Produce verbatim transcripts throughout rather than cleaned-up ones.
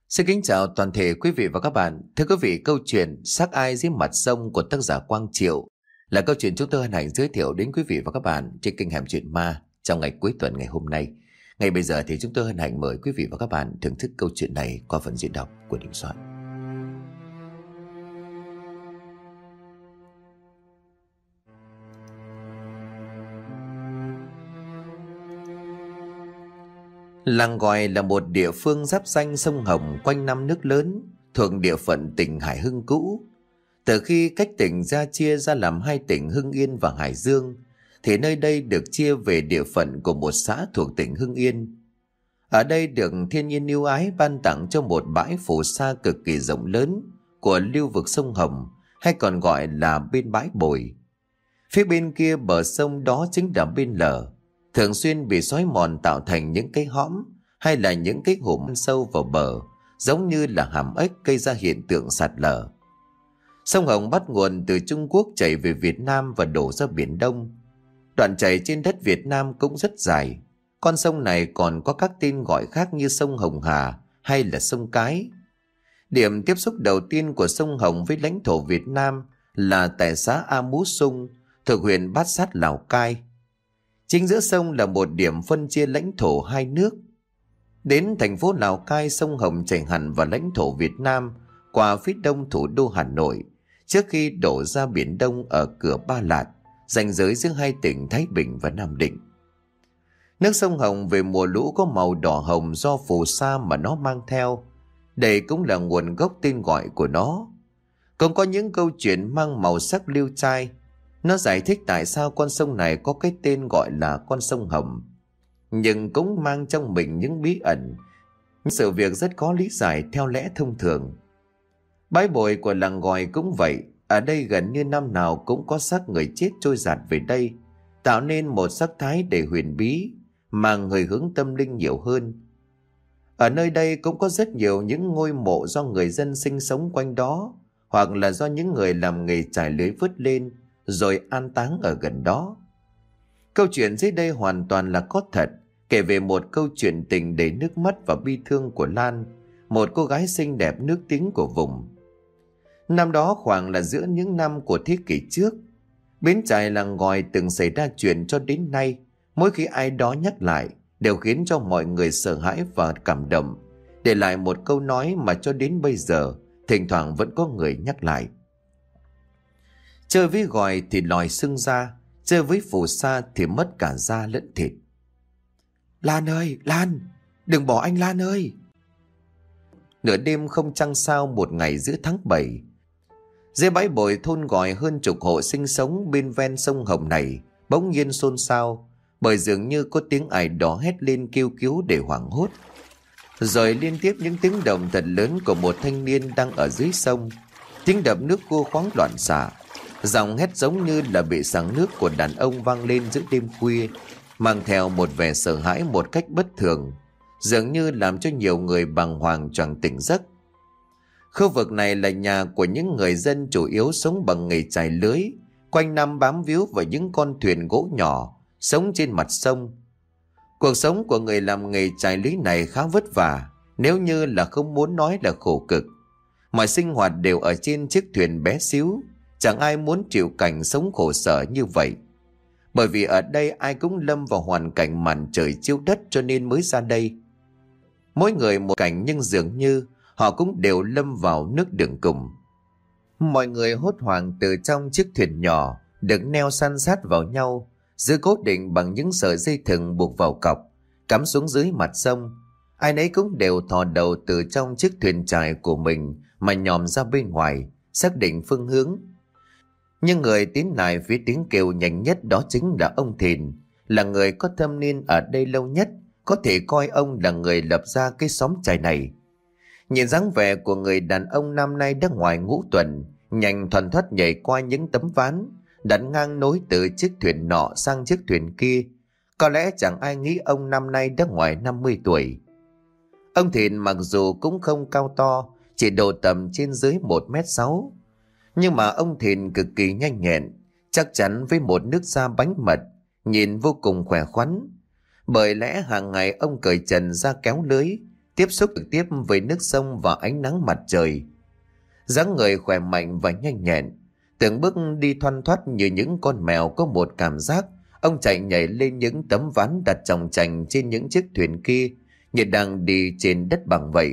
Xin kính chào toàn thể quý vị và các bạn. Thưa quý vị, câu chuyện Xác ai dưới mặt sông của tác giả Quang Triệu là câu chuyện chúng tôi hân hạnh giới thiệu đến quý vị và các bạn trên kênh Hẻm Chuyện Ma trong ngày cuối tuần ngày hôm nay. Ngay bây giờ thì chúng tôi hân hạnh mời quý vị và các bạn thưởng thức câu chuyện này qua phần diễn đọc của Đình Soạn. Làng Gòi là một địa phương giáp ranh sông Hồng quanh năm nước lớn, thuộc địa phận tỉnh Hải Hưng cũ. Từ khi cách tỉnh ra chia ra làm hai tỉnh Hưng Yên và Hải Dương, thì nơi đây được chia về địa phận của một xã thuộc tỉnh Hưng Yên. Ở đây được thiên nhiên ưu ái ban tặng cho một bãi phù sa cực kỳ rộng lớn của lưu vực sông Hồng, hay còn gọi là bên bãi Bồi. Phía bên kia bờ sông đó chính là bên Lở, thường xuyên bị xói mòn tạo thành những cái hõm hay là những cái hùm sâu vào bờ, giống như là hàm ếch gây ra hiện tượng sạt lở. Sông Hồng bắt nguồn từ Trung Quốc chảy về Việt Nam và đổ ra Biển Đông. Đoạn chảy trên đất Việt Nam cũng rất dài. Con sông này còn có các tên gọi khác như sông Hồng Hà hay là sông Cái. Điểm tiếp xúc đầu tiên của sông Hồng với lãnh thổ Việt Nam là tại xã A Mú Sung, thuộc huyện Bát Sát, Lào Cai. Chính giữa sông là một điểm phân chia lãnh thổ hai nước. Đến thành phố Lào Cai, sông Hồng chảy hẳn vào lãnh thổ Việt Nam qua phía đông thủ đô Hà Nội, trước khi đổ ra Biển Đông ở cửa Ba Lạt, ranh giới giữa hai tỉnh Thái Bình và Nam Định. Nước sông Hồng về mùa lũ có màu đỏ hồng do phù sa mà nó mang theo. Đây cũng là nguồn gốc tên gọi của nó. Cũng có những câu chuyện mang màu sắc liêu trai. Nó giải thích tại sao con sông này có cái tên gọi là con sông Hồng, nhưng cũng mang trong mình những bí ẩn, những sự việc rất khó lý giải theo lẽ thông thường. Bãi Bồi của làng Gòi cũng vậy. Ở đây gần như năm nào cũng có xác người chết trôi dạt về đây, tạo nên một sắc thái đầy huyền bí, mang hơi hướng tâm linh nhiều hơn. Ở nơi đây cũng có rất nhiều những ngôi mộ do người dân sinh sống quanh đó, hoặc là do những người làm nghề chài lưới vớt lên rồi an táng ở gần đó. Câu chuyện dưới đây hoàn toàn là có thật, kể về một câu chuyện tình đầy nước mắt và bi thương của Lan, một cô gái xinh đẹp nước tiếng của vùng. Năm đó khoảng là giữa những năm của thế kỷ trước, bến chài làng Gòi từng xảy ra chuyện cho đến nay, mỗi khi ai đó nhắc lại đều khiến cho mọi người sợ hãi và cảm động, để lại một câu nói mà cho đến bây giờ thỉnh thoảng vẫn có người nhắc lại. Chơi với gòi thì lòi xương da, chơi với phù sa thì mất cả da lẫn thịt. Lan ơi, Lan, đừng bỏ anh Lan ơi. Nửa đêm không trăng sao một ngày giữa tháng bảy, dưới bãi Bồi thôn Gòi hơn chục hộ sinh sống bên ven sông Hồng này bỗng nhiên xôn xao, bởi dường như có tiếng ai đó hét lên kêu cứu để hoảng hốt. Rồi liên tiếp những tiếng động thật lớn của một thanh niên đang ở dưới sông, tiếng đập nước cua khoáng loạn xạ, giọng hét giống như là bị sặc nước của đàn ông vang lên giữa đêm khuya, mang theo một vẻ sợ hãi một cách bất thường, dường như làm cho nhiều người bàng hoàng choàng tỉnh giấc. Khu vực này là nhà của những người dân chủ yếu sống bằng nghề chài lưới, quanh năm bám víu vào những con thuyền gỗ nhỏ sống trên mặt sông. Cuộc sống của người làm nghề chài lưới này khá vất vả, nếu như là không muốn nói là khổ cực. Mọi sinh hoạt đều ở trên chiếc thuyền bé xíu, chẳng ai muốn chịu cảnh sống khổ sở như vậy. Bởi vì ở đây ai cũng lâm vào hoàn cảnh màn trời chiếu đất cho nên mới ra đây. Mỗi người một cảnh nhưng dường như họ cũng đều lâm vào nước đường cùng. Mọi người hốt hoảng từ trong chiếc thuyền nhỏ được neo san sát vào nhau, giữ cố định bằng những sợi dây thừng buộc vào cọc, cắm xuống dưới mặt sông. Ai nấy cũng đều thò đầu từ trong chiếc thuyền chài của mình mà nhòm ra bên ngoài, xác định phương hướng. Nhưng người tiến lại phía tiếng kêu nhanh nhất đó chính là ông Thìn, là người có thâm niên ở đây lâu nhất, có thể coi ông là người lập ra cái xóm chài này. Nhìn dáng vẻ của người đàn ông năm nay đã ngoài ngũ tuần, nhanh thoăn thoắt nhảy qua những tấm ván, đặt ngang nối từ chiếc thuyền nọ sang chiếc thuyền kia. Có lẽ chẳng ai nghĩ ông năm nay đã ngoài năm mươi tuổi. Ông Thìn mặc dù cũng không cao to, chỉ độ tầm trên dưới một mét sáu, nhưng mà ông Thìn cực kỳ nhanh nhẹn, chắc chắn với một nước da bánh mật, nhìn vô cùng khỏe khoắn. Bởi lẽ hàng ngày ông cởi trần ra kéo lưới, tiếp xúc trực tiếp với nước sông và ánh nắng mặt trời. Dáng người khỏe mạnh và nhanh nhẹn, từng bước đi thoăn thoắt như những con mèo có một cảm giác. Ông chạy nhảy lên những tấm ván đặt chồng chành trên những chiếc thuyền kia, như đang đi trên đất bằng vậy.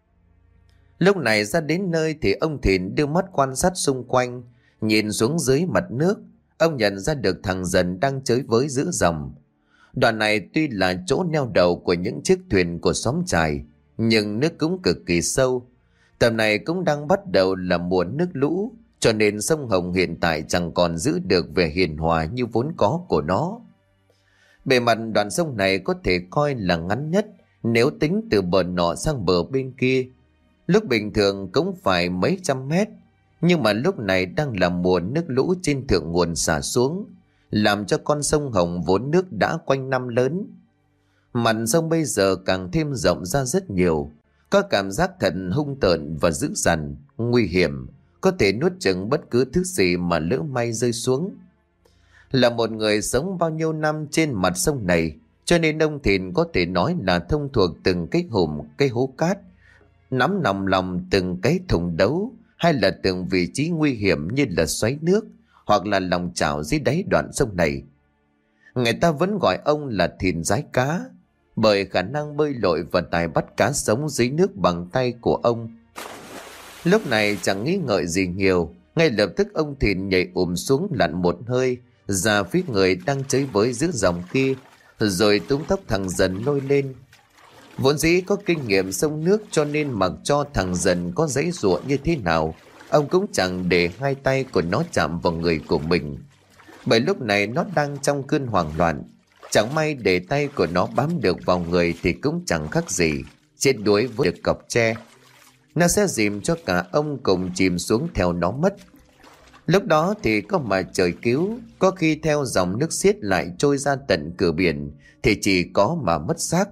Lúc này ra đến nơi thì ông Thìn đưa mắt quan sát xung quanh, nhìn xuống dưới mặt nước. Ông nhận ra được thằng Dần đang chơi với giữa dòng. Đoạn này tuy là chỗ neo đậu của những chiếc thuyền của xóm chài, nhưng nước cũng cực kỳ sâu. Tầm này cũng đang bắt đầu là mùa nước lũ, cho nên sông Hồng hiện tại chẳng còn giữ được vẻ hiền hòa như vốn có của nó. Bề mặt đoạn sông này có thể coi là ngắn nhất nếu tính từ bờ nọ sang bờ bên kia. Lúc bình thường cũng phải mấy trăm mét, nhưng mà lúc này đang là mùa nước lũ trên thượng nguồn xả xuống, làm cho con sông Hồng vốn nước đã quanh năm lớn. Mặt sông bây giờ càng thêm rộng ra rất nhiều, có cảm giác thật hung tợn và dữ dằn, nguy hiểm, có thể nuốt chửng bất cứ thứ gì mà lỡ may rơi xuống. Là một người sống bao nhiêu năm trên mặt sông này, cho nên ông Thìn có thể nói là thông thuộc từng cái hùm, cái hố cát, nắm nòng lòng từng cái thùng đấu, hay là từng vị trí nguy hiểm như là xoáy nước hoặc là lòng chảo dưới đáy đoạn sông này. Người ta vẫn gọi ông là Thìn Rái Cá, bởi khả năng bơi lội và tài bắt cá sống dưới nước bằng tay của ông. Lúc này chẳng nghĩ ngợi gì nhiều, ngay lập tức ông Thìn nhảy ùm xuống lặn một hơi ra phía người đang chơi với giữa dòng kia, rồi túm tóc thằng Dần lôi lên. Vốn dĩ có kinh nghiệm sông nước, cho nên mặc cho thằng Dần có giãy giụa như thế nào, ông cũng chẳng để hai tay của nó chạm vào người của mình. Bởi lúc này nó đang trong cơn hoảng loạn, chẳng may để tay của nó bám được vào người thì cũng chẳng khác gì chết đuối với được cọc tre. Nó sẽ dìm cho cả ông cùng chìm xuống theo nó mất. Lúc đó thì có mà trời cứu, có khi theo dòng nước xiết lại trôi ra tận cửa biển thì chỉ có mà mất xác.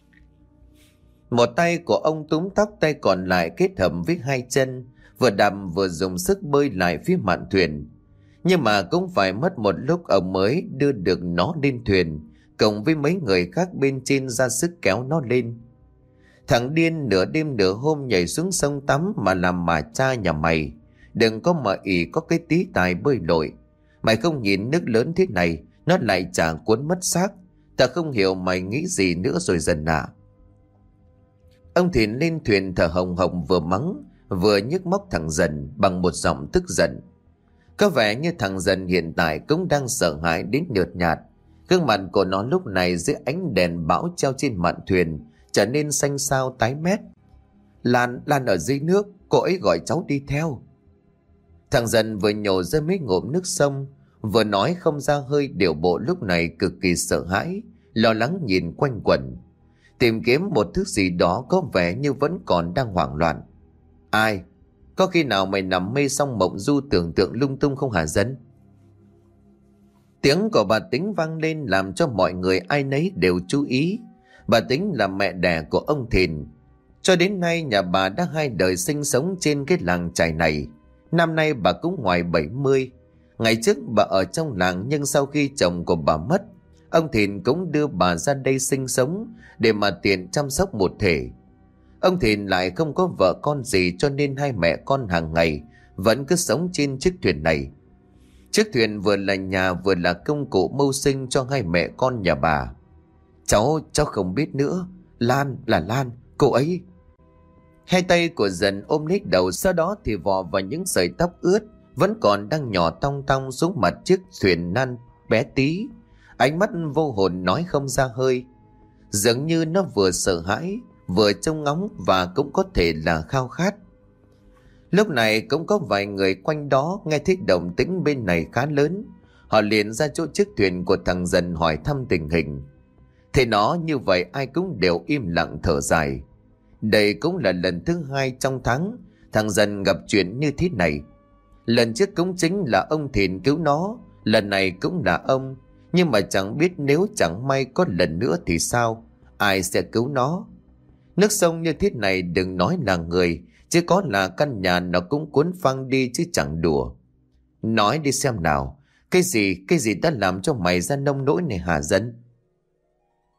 Một tay của ông túm tóc, tay còn lại kết hợp với hai chân, vừa đạp vừa dùng sức bơi lại phía mạn thuyền. Nhưng mà cũng phải mất một lúc ông mới đưa được nó lên thuyền, cộng với mấy người khác bên trên ra sức kéo nó lên. Thằng điên nửa đêm nửa hôm nhảy xuống sông tắm mà làm mà cha nhà mày. Đừng có mà ỷ có cái tí tài bơi lội. Mày không nhìn nước lớn thế này, nó lại chả cuốn mất xác. Ta không hiểu mày nghĩ gì nữa rồi Dần à. Ông Thìn lên thuyền thở hồng hồng, vừa mắng vừa nhức móc thằng Dần bằng một giọng tức giận. Có vẻ như thằng Dần hiện tại cũng đang sợ hãi đến nhợt nhạt. Gương mặt của nó lúc này dưới ánh đèn bão treo trên mạn thuyền trở nên xanh xao tái mét. Lan, Lan ở dưới nước, cô ấy gọi cháu đi theo. Thằng Dần vừa nhổ ra mấy ngụm nước sông, vừa nói không ra hơi, điệu bộ lúc này cực kỳ sợ hãi, lo lắng nhìn quanh quẩn, tìm kiếm một thứ gì đó có vẻ như vẫn còn đang hoảng loạn. Ai? Có khi nào mày nằm mê xong mộng du tưởng tượng lung tung không hả Dân? Tiếng của bà Tính vang lên làm cho mọi người ai nấy đều chú ý. Bà Tính là mẹ đẻ của ông Thìn. Cho đến nay nhà bà đã hai đời sinh sống trên cái làng chài này. Năm nay bà cũng ngoài bảy mươi. Ngày trước bà ở trong làng, nhưng sau khi chồng của bà mất, ông Thìn cũng đưa bà ra đây sinh sống để mà tiện chăm sóc một thể. Ông Thìn lại không có vợ con gì, cho nên hai mẹ con hàng ngày vẫn cứ sống trên chiếc thuyền này. Chiếc thuyền vừa là nhà vừa là công cụ mưu sinh cho hai mẹ con nhà bà. Cháu, cháu không biết nữa. Lan là Lan, cô ấy. Hai tay của Dần ôm lấy đầu, sau đó thì vò vào những sợi tóc ướt vẫn còn đang nhỏ tong tong xuống mặt chiếc thuyền nan bé tí. Ánh mắt vô hồn nói không ra hơi, dường như nó vừa sợ hãi vừa trông ngóng và cũng có thể là khao khát. Lúc này cũng có vài người quanh đó nghe thấy động tĩnh bên này khá lớn. Họ liền ra chỗ chiếc thuyền của thằng Dần hỏi thăm tình hình. Thế nó như vậy ai cũng đều im lặng thở dài. Đây cũng là lần thứ hai trong tháng thằng Dần gặp chuyện như thế này. Lần trước cũng chính là ông Thìn cứu nó, lần này cũng là ông. Nhưng mà chẳng biết nếu chẳng may có lần nữa thì sao, ai sẽ cứu nó. Nước sông như thế này đừng nói là người, chứ có là căn nhà nó cũng cuốn phăng đi chứ chẳng đùa. Nói đi xem nào, cái gì, cái gì đã làm cho mày ra nông nỗi này hả Dân?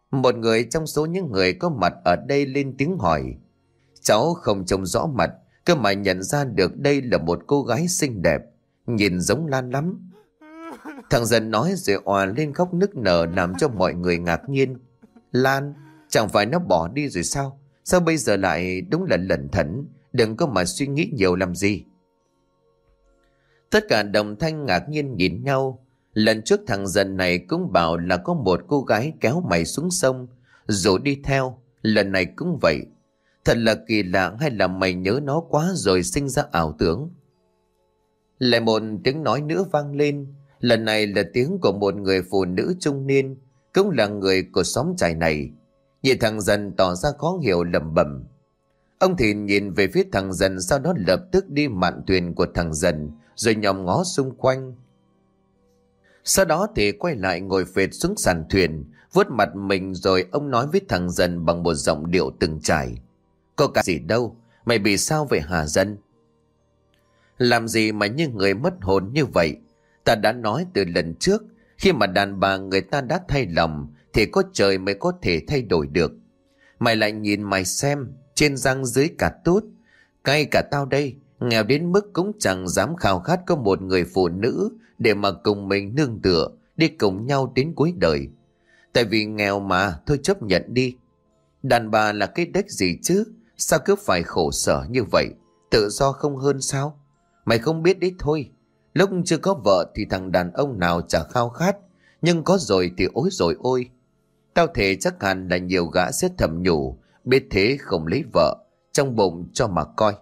Một người trong số những người có mặt ở đây lên tiếng hỏi. Cháu không trông rõ mặt, cơ mà nhận ra được đây là một cô gái xinh đẹp, nhìn giống Lan lắm. Thằng Dần nói rồi òa lên khóc nức nở làm cho mọi người ngạc nhiên. Lan, chẳng phải nó bỏ đi rồi sao? Sao bây giờ lại đúng là lẩn thẩn, đừng có mà suy nghĩ nhiều làm gì. Tất cả đồng thanh ngạc nhiên nhìn nhau. Lần trước thằng Dần này cũng bảo là có một cô gái kéo mày xuống sông rồi đi theo, lần này cũng vậy. Thật là kỳ lạ, hay là mày nhớ nó quá rồi sinh ra ảo tưởng? Lại một tiếng nói nữa vang lên. Lần này là tiếng của một người phụ nữ trung niên, cũng là người của xóm trại này. Nhìn thằng Dần tỏ ra khó hiểu lẩm bẩm. Ông Thìn nhìn về phía thằng Dần, sau đó lập tức đi mạn thuyền của thằng Dần rồi nhòm ngó xung quanh. Sau đó thì quay lại ngồi phệt xuống sàn thuyền, vuốt mặt mình, rồi ông nói với thằng Dần bằng một giọng điệu từng trải. Có cả gì đâu, mày bị sao vậy hả Dần? Làm gì mà như người mất hồn như vậy? Ta đã nói từ lần trước, khi mà đàn bà người ta đã thay lòng thì có trời mới có thể thay đổi được. Mày lại nhìn mày xem, trên răng dưới cả tút. Cay cả tao đây, nghèo đến mức cũng chẳng dám khao khát có một người phụ nữ để mà cùng mình nương tựa, đi cùng nhau đến cuối đời. Tại vì nghèo mà, thôi chấp nhận đi. Đàn bà là cái đếch gì chứ, sao cứ phải khổ sở như vậy? Tự do không hơn sao? Mày không biết đấy thôi. Lúc chưa có vợ thì thằng đàn ông nào chả khao khát, nhưng có rồi thì ối rồi ôi. Tao thề chắc hẳn là nhiều gã sẽ thầm nhủ, biết thế không lấy vợ, trong bụng cho mà coi.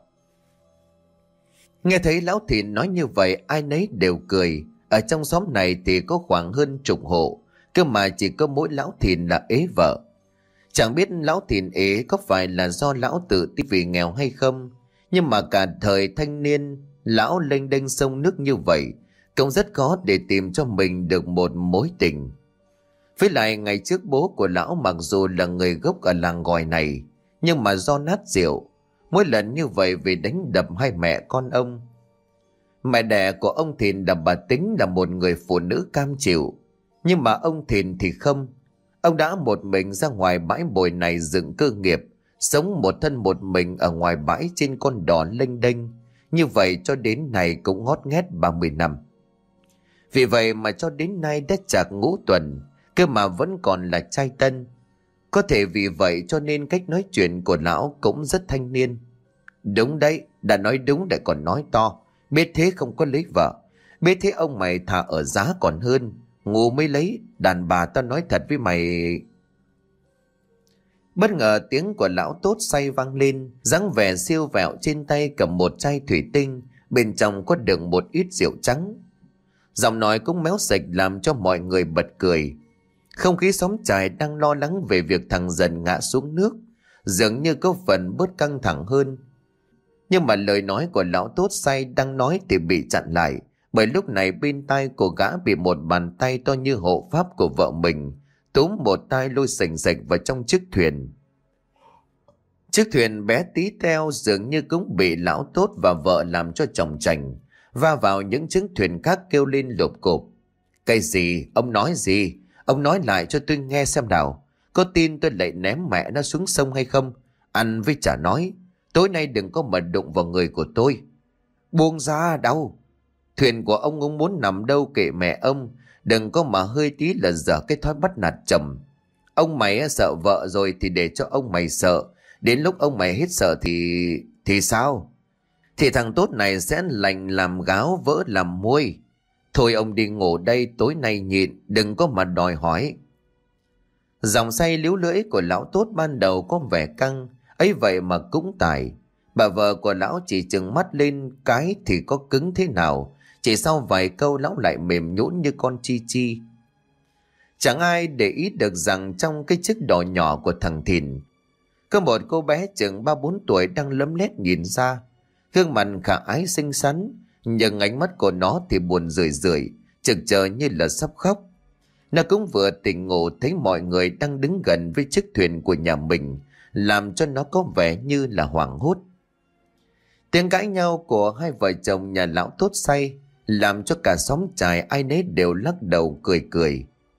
Nghe thấy lão Thìn nói như vậy, ai nấy đều cười. Ở trong xóm này thì có khoảng hơn chục hộ, cơ mà chỉ có mỗi lão Thìn là ế vợ. Chẳng biết lão Thìn ế có phải là do lão tự ti vì nghèo hay không, nhưng mà cả thời thanh niên lão lênh đênh sông nước như vậy, cũng rất khó để tìm cho mình được một mối tình. Với lại ngày trước bố của lão mặc dù là người gốc ở làng Gòi này, nhưng mà do nát rượu, mỗi lần như vậy vì đánh đập hai mẹ con ông. Mẹ đẻ của ông Thìn là bà Tính, là một người phụ nữ cam chịu, nhưng mà ông Thìn thì không. Ông đã một mình ra ngoài bãi bồi này dựng cơ nghiệp, sống một thân một mình ở ngoài bãi trên con đò lênh đênh. Như vậy cho đến nay cũng ngót nghét ba mươi năm. Vì vậy mà cho đến nay đã chạc ngũ tuần, cơ mà vẫn còn là trai tân. Có thể vì vậy cho nên cách nói chuyện của lão cũng rất thanh niên. Đúng đấy, đã nói đúng lại còn nói to. Biết thế không có lấy vợ, biết thế ông mày thà ở giá còn hơn, ngu mới lấy. Đàn bà tao nói thật với mày. Bất ngờ tiếng của lão Tốt say vang lên, dáng vẻ siêu vẹo, trên tay cầm một chai thủy tinh, bên trong có đựng một ít rượu trắng. Giọng nói cũng méo sạch làm cho mọi người bật cười. Không khí xóm trại đang lo lắng về việc thằng Dần ngã xuống nước, dường như có phần bớt căng thẳng hơn. Nhưng mà lời nói của lão Tốt say đang nói thì bị chặn lại, bởi lúc này bên tai của gã bị một bàn tay to như hộ pháp của vợ mình túm một tay lôi sành sạch vào trong chiếc thuyền. Chiếc thuyền bé tí teo dường như cũng bị lão Tốt và vợ làm cho chồng chành, va vào những chiếc thuyền khác kêu lên lụp cộp. Cái gì? Ông nói gì? Ông nói lại cho tôi nghe xem nào. Có tin tôi lại ném mẹ nó xuống sông hay không? Ăn với chả nói. Tối nay đừng có mà đụng vào người của tôi. Buông ra đâu. Thuyền của ông ông muốn nằm đâu kệ mẹ ông. Đừng có mà hơi tí là dở cái thói bắt nạt chồng. Ông mày sợ vợ rồi thì để cho ông mày sợ. Đến lúc ông mày hết sợ thì... Thì sao? Thì thằng Tốt này sẽ lành làm gáo vỡ làm muôi. Thôi ông đi ngủ đây, tối nay nhịn, đừng có mà đòi hỏi. Dòng say líu lưỡi của lão Tốt ban đầu có vẻ căng, ấy vậy mà cũng tài. Bà vợ của lão chỉ trừng mắt lên cái thì có cứng thế nào, chỉ sau vài câu lão lại mềm nhũn như con chi chi. Chẳng ai để ý được rằng trong cái chiếc đò nhỏ của thằng Thìn có một cô bé chừng ba bốn tuổi đang lấm lét nhìn ra. Gương mặt khả ái xinh xắn, nhưng ánh mắt của nó thì buồn rười rượi, chực chờ như là sắp khóc. Nó cũng vừa tỉnh ngủ thấy mọi người đang đứng gần với chiếc thuyền của nhà mình, làm cho nó có vẻ như là hoảng hốt. Tiếng cãi nhau của hai vợ chồng nhà lão Tốt say làm cho cả xóm trại ai nấy đều lắc đầu cười cười.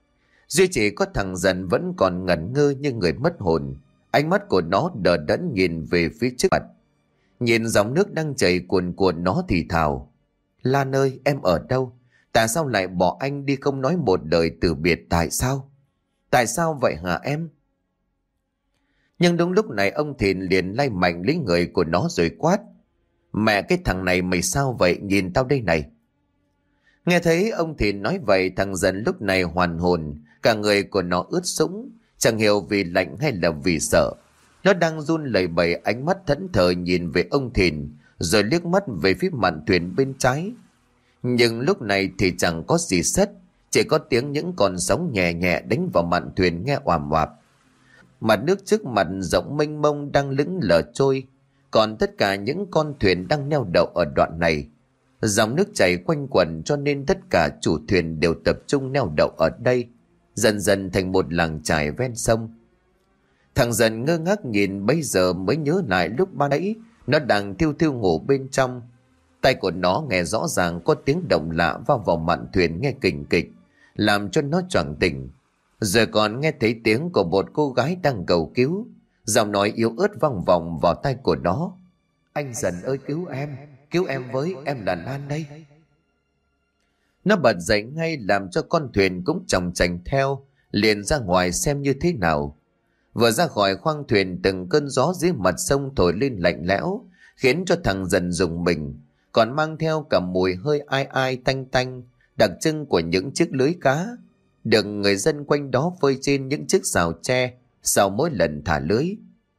Duy chỉ có thằng Dần vẫn còn ngẩn ngơ như người mất hồn. Ánh mắt của nó đờ đẫn nhìn về phía trước mặt. Nhìn dòng nước đang chảy cuồn cuộn, nó thì thào: Lan ơi, em ở đâu? Tại sao lại bỏ anh đi không nói một lời từ biệt? Tại sao? Tại sao vậy hả em? Nhưng đúng lúc này ông Thìn liền lay mạnh lấy người của nó rồi quát: Mẹ cái thằng này mày sao vậy? Nhìn tao đây này. Nghe thấy ông Thìn nói vậy, thằng Dần lúc này hoàn hồn. Cả người của nó ướt sũng, chẳng hiểu vì lạnh hay là vì sợ. Nó đang run lẩy bẩy, ánh mắt thẫn thờ nhìn về ông Thìn, rồi liếc mắt về phía mạn thuyền bên trái. Nhưng lúc này thì chẳng có gì sất, chỉ có tiếng những con sóng nhẹ nhẹ đánh vào mạn thuyền nghe oàm oạp. Mặt nước trước mặt rộng mênh mông đang lững lờ trôi, còn tất cả những con thuyền đang neo đậu ở đoạn này. Dòng nước chảy quanh quẩn cho nên tất cả chủ thuyền đều tập trung neo đậu ở đây, dần dần thành một làng chài ven sông. Thằng Dần ngơ ngác nhìn, bây giờ mới nhớ lại lúc ban nãy nó đang thiêu thiêu ngủ bên trong. Tay của nó nghe rõ ràng có tiếng động lạ vào vào mạn thuyền nghe kình kịch, làm cho nó choàng tỉnh. Rồi còn nghe thấy tiếng của một cô gái đang cầu cứu, giọng nói yếu ớt vang vọng vào tai của nó: Anh Dần ơi, cứu em, cứu em với, em là Lan đây. Nó bật dậy ngay, làm cho con thuyền cũng chòng chành theo, liền ra ngoài xem như thế nào. Vừa ra khỏi khoang thuyền, từng cơn gió dưới mặt sông thổi lên lạnh lẽo, khiến cho thằng Dần rùng mình, còn mang theo cả mùi hơi ai ai tanh tanh, đặc trưng của những chiếc lưới cá, được người dân quanh đó phơi trên những chiếc xào tre sau mỗi lần thả lưới.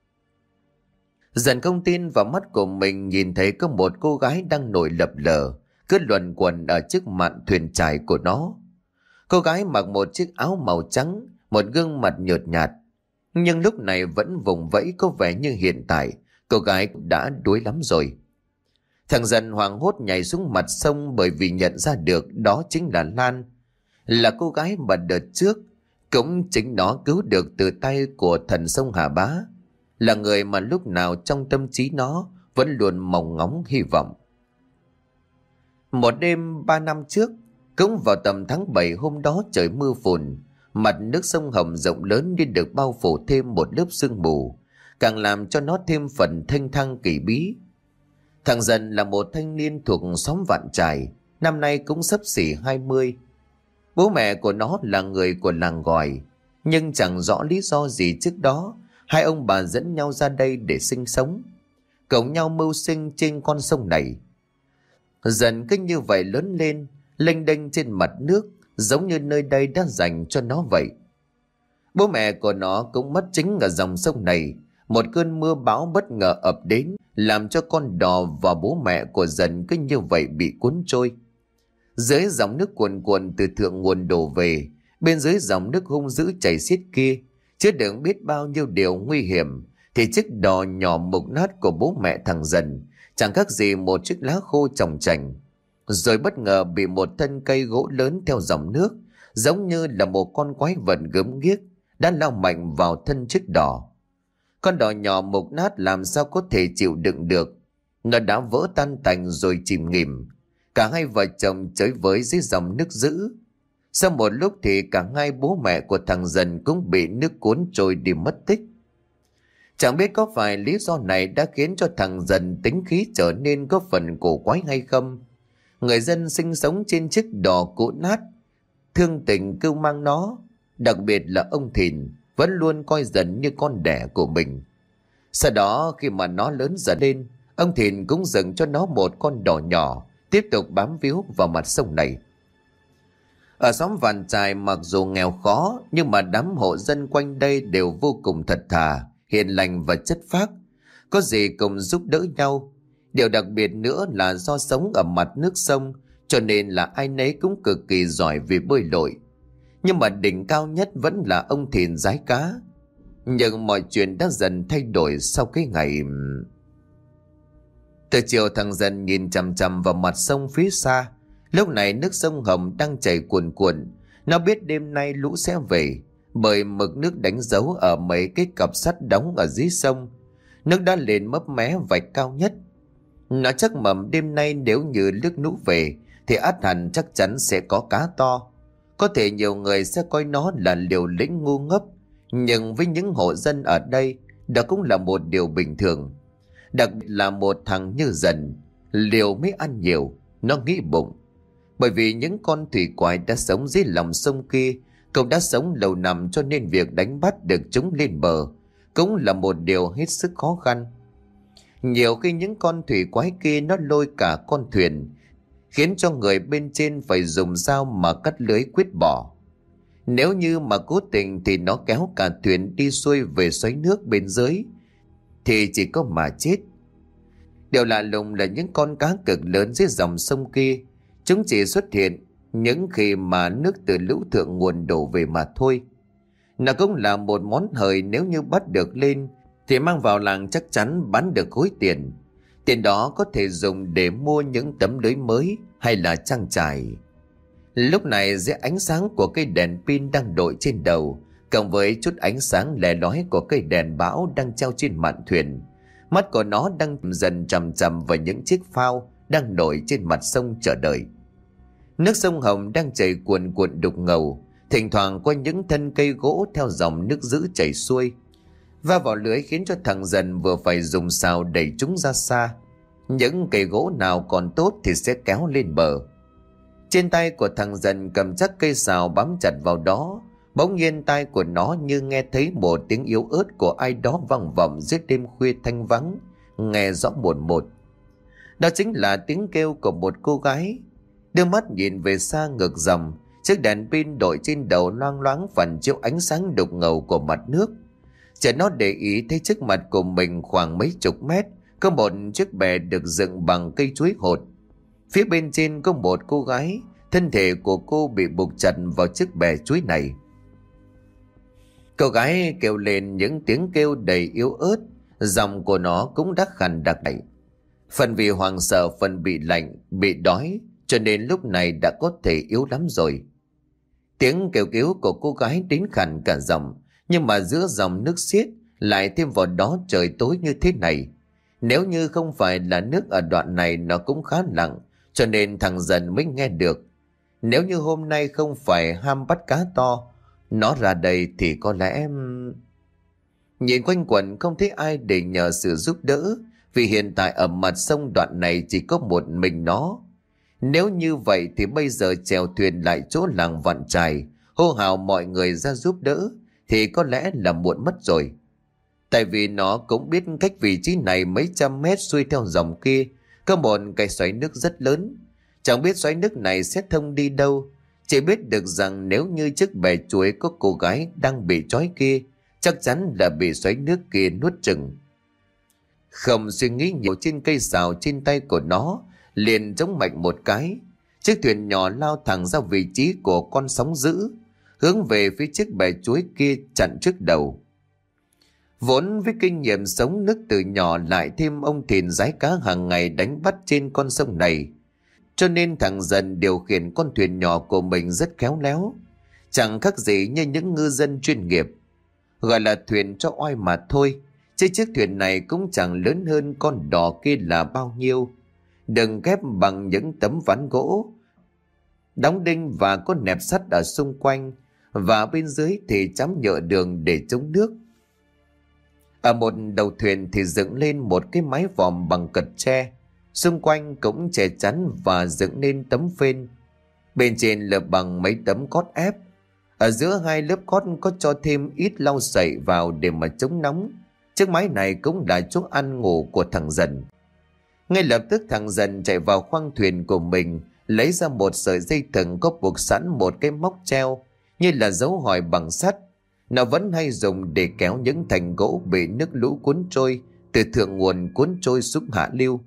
Dần không tin vào mắt của mình, nhìn thấy có một cô gái đang nổi lập lờ, cứ luẩn quẩn ở trước mạn thuyền chài của nó. Cô gái mặc một chiếc áo màu trắng, một gương mặt nhợt nhạt, nhưng lúc này vẫn vùng vẫy, có vẻ như hiện tại cô gái đã đuối lắm rồi. Thằng Dần hoảng hốt nhảy xuống mặt sông, bởi vì nhận ra được đó chính là Lan, là cô gái mà đợt trước cũng chính nó cứu được từ tay của thần sông Hà Bá, là người mà lúc nào trong tâm trí nó vẫn luôn mong ngóng hy vọng. Một đêm ba năm trước, cũng vào tầm tháng bảy, hôm đó trời mưa phùn, mặt nước sông Hồng rộng lớn như được bao phủ thêm một lớp sương mù, càng làm cho nó thêm phần thênh thang kỳ bí. Thằng Dần là một thanh niên thuộc xóm Vạn Trài, năm nay cũng xấp xỉ hai mươi. Bố mẹ của nó là người của làng Gòi, nhưng chẳng rõ lý do gì trước đó hai ông bà dẫn nhau ra đây để sinh sống, cùng nhau mưu sinh trên con sông này. Dần cứ như vậy lớn lên, lênh đênh trên mặt nước, giống như nơi đây đã dành cho nó vậy. Bố mẹ của nó cũng mất chính ở dòng sông này. Một cơn mưa bão bất ngờ ập đến, làm cho con đò và bố mẹ của Dần cứ như vậy bị cuốn trôi. Dưới dòng nước cuồn cuộn từ thượng nguồn đổ về, bên dưới dòng nước hung dữ chảy xiết kia, chứa đựng biết bao nhiêu điều nguy hiểm, thì chiếc đò nhỏ mục nát của bố mẹ thằng Dần chẳng khác gì một chiếc lá khô chồng chành, rồi bất ngờ bị một thân cây gỗ lớn theo dòng nước, giống như là một con quái vật gớm ghiếc, đã lao mạnh vào thân chiếc đò. Con đò nhỏ mục nát làm sao có thể chịu đựng được, nó đã vỡ tan tành rồi chìm nghỉm. Cả hai vợ chồng chới với dưới dòng nước dữ. Sau một lúc thì cả hai bố mẹ của thằng Dần cũng bị nước cuốn trôi đi mất tích. Chẳng biết có phải lý do này đã khiến cho thằng Dần tính khí trở nên có phần cổ quái hay không. Người dân sinh sống trên chiếc đò cũ nát thương tình cưu mang nó, đặc biệt là ông Thìn vẫn luôn coi Dần như con đẻ của mình. Sau đó khi mà nó lớn dần lên, ông Thìn cũng dựng cho nó một con đò nhỏ, tiếp tục bám víu vào mặt sông này. Ở xóm Vạn Trài mặc dù nghèo khó, nhưng mà đám hộ dân quanh đây đều vô cùng thật thà, hiền lành và chất phác, có gì cùng giúp đỡ nhau. Điều đặc biệt nữa là do sống ở mặt nước sông, cho nên là ai nấy cũng cực kỳ giỏi về bơi lội. Nhưng mà đỉnh cao nhất vẫn là ông Thìn rái cá. Nhưng mọi chuyện đã dần thay đổi sau cái ngày... Từ chiều thằng Dần nhìn chằm chằm vào mặt sông phía xa. Lúc này nước sông Hồng đang chảy cuồn cuộn. Nó biết đêm nay lũ sẽ về, bởi mực nước đánh dấu ở mấy cái cặp sắt đóng ở dưới sông. Nước đã lên mấp mé vạch cao nhất. Nó chắc mầm đêm nay nếu như nước lũ về thì ắt hẳn chắc chắn sẽ có cá to. Có thể nhiều người sẽ coi nó là liều lĩnh ngu ngốc, nhưng với những hộ dân ở đây, đó cũng là một điều bình thường. Đặc biệt là một thằng như Dần, liều mới ăn nhiều, nó nghĩ bụng. Bởi vì những con thủy quái đã sống dưới lòng sông kia, cậu đã sống lâu năm, cho nên việc đánh bắt được chúng lên bờ cũng là một điều hết sức khó khăn. Nhiều khi những con thủy quái kia nó lôi cả con thuyền, khiến cho người bên trên phải dùng dao mà cắt lưới quyết bỏ. Nếu như mà cố tình thì nó kéo cả thuyền đi xuôi về xoáy nước bên dưới, thì chỉ có mà chết. Điều lạ lùng là những con cá cực lớn dưới dòng sông kia, chúng chỉ xuất hiện những khi mà nước từ lũ thượng nguồn đổ về mà thôi. Nó cũng là một món hời, nếu như bắt được lên thì mang vào làng chắc chắn bán được khối tiền. Tiền đó có thể dùng để mua những tấm lưới mới hay là trang trải. Lúc này dưới ánh sáng của cây đèn pin đang đội trên đầu, cộng với chút ánh sáng lè lói của cây đèn bão đang treo trên mạn thuyền, mắt của nó đang dần chằm chằm vào những chiếc phao đang nổi trên mặt sông chờ đợi. Nước sông Hồng đang chảy cuồn cuộn đục ngầu, thỉnh thoảng qua những thân cây gỗ theo dòng nước dữ chảy xuôi, va vào lưới khiến cho thằng Dần vừa phải dùng xào đẩy chúng ra xa. Những cây gỗ nào còn tốt thì sẽ kéo lên bờ. Trên tay của thằng Dần cầm chắc cây xào bám chặt vào đó. Bỗng nhiên tai của nó như nghe thấy một tiếng yếu ớt của ai đó vang vọng dưới đêm khuya thanh vắng, nghe rõ một một. Đó chính là tiếng kêu của một cô gái. Đưa mắt nhìn về xa ngược dòng, chiếc đèn pin đội trên đầu loang loáng phản chiếu ánh sáng đục ngầu của mặt nước. Chợt nó để ý thấy trước mặt của mình khoảng mấy chục mét có một chiếc bè được dựng bằng cây chuối hột. Phía bên trên có một cô gái, thân thể của cô bị buộc chặt vào chiếc bè chuối này. Cô gái kêu lên những tiếng kêu đầy yếu ớt, giọng của nó cũng đắc khàn đặc đẩy. Phần vì hoảng sợ, phần bị lạnh, bị đói, cho nên lúc này đã có thể yếu lắm rồi. Tiếng kêu cứu của cô gái đến khàn cả giọng, nhưng mà giữa dòng nước xiết lại thêm vào đó trời tối như thế này. Nếu như không phải là nước ở đoạn này nó cũng khá lặng, cho nên thằng Dần mới nghe được. Nếu như hôm nay không phải ham bắt cá to, nó ra đây thì có lẽ... Nhìn quanh quẩn không thấy ai để nhờ sự giúp đỡ, vì hiện tại ở mặt sông đoạn này chỉ có một mình nó. Nếu như vậy thì bây giờ chèo thuyền lại chỗ làng Vạn Trài, hô hào mọi người ra giúp đỡ, thì có lẽ là muộn mất rồi. Tại vì nó cũng biết cách vị trí này mấy trăm mét xuôi theo dòng kia có một cái xoáy nước rất lớn. Chẳng biết xoáy nước này sẽ thông đi đâu, chỉ biết được rằng nếu như chiếc bè chuối có cô gái đang bị trói kia, chắc chắn là bị xoáy nước kia nuốt chửng. Không suy nghĩ nhiều, trên cây xào trên tay của nó liền chống mạnh một cái, chiếc thuyền nhỏ lao thẳng ra vị trí của con sóng dữ, hướng về phía chiếc bè chuối kia chặn trước đầu. Vốn với kinh nghiệm sống nước từ nhỏ, lại thêm ông Thìn rái cá hàng ngày đánh bắt trên con sông này, cho nên thằng Dần điều khiển con thuyền nhỏ của mình rất khéo léo, chẳng khác gì như những ngư dân chuyên nghiệp. Gọi là thuyền cho oai mà thôi, chứ chiếc thuyền này cũng chẳng lớn hơn con đò kia là bao nhiêu. Đừng ghép bằng những tấm ván gỗ, đóng đinh và có nẹp sắt ở xung quanh, và bên dưới thì chấm nhựa đường để chống nước. Ở một đầu thuyền thì dựng lên một cái mái vòm bằng cật tre, xung quanh cũng che chắn và dựng lên tấm phên. Bên trên lợp bằng mấy tấm cót ép. Ở giữa hai lớp cót có cho thêm ít lau sậy vào để mà chống nóng. Chiếc mái này cũng là chỗ ăn ngủ của thằng Dần. Ngay lập tức thằng Dần chạy vào khoang thuyền của mình, lấy ra một sợi dây thừng có buộc sẵn một cái móc treo như là dấu hỏi bằng sắt. Nó vẫn hay dùng để kéo những thành gỗ bị nước lũ cuốn trôi từ thượng nguồn cuốn trôi xuống hạ lưu.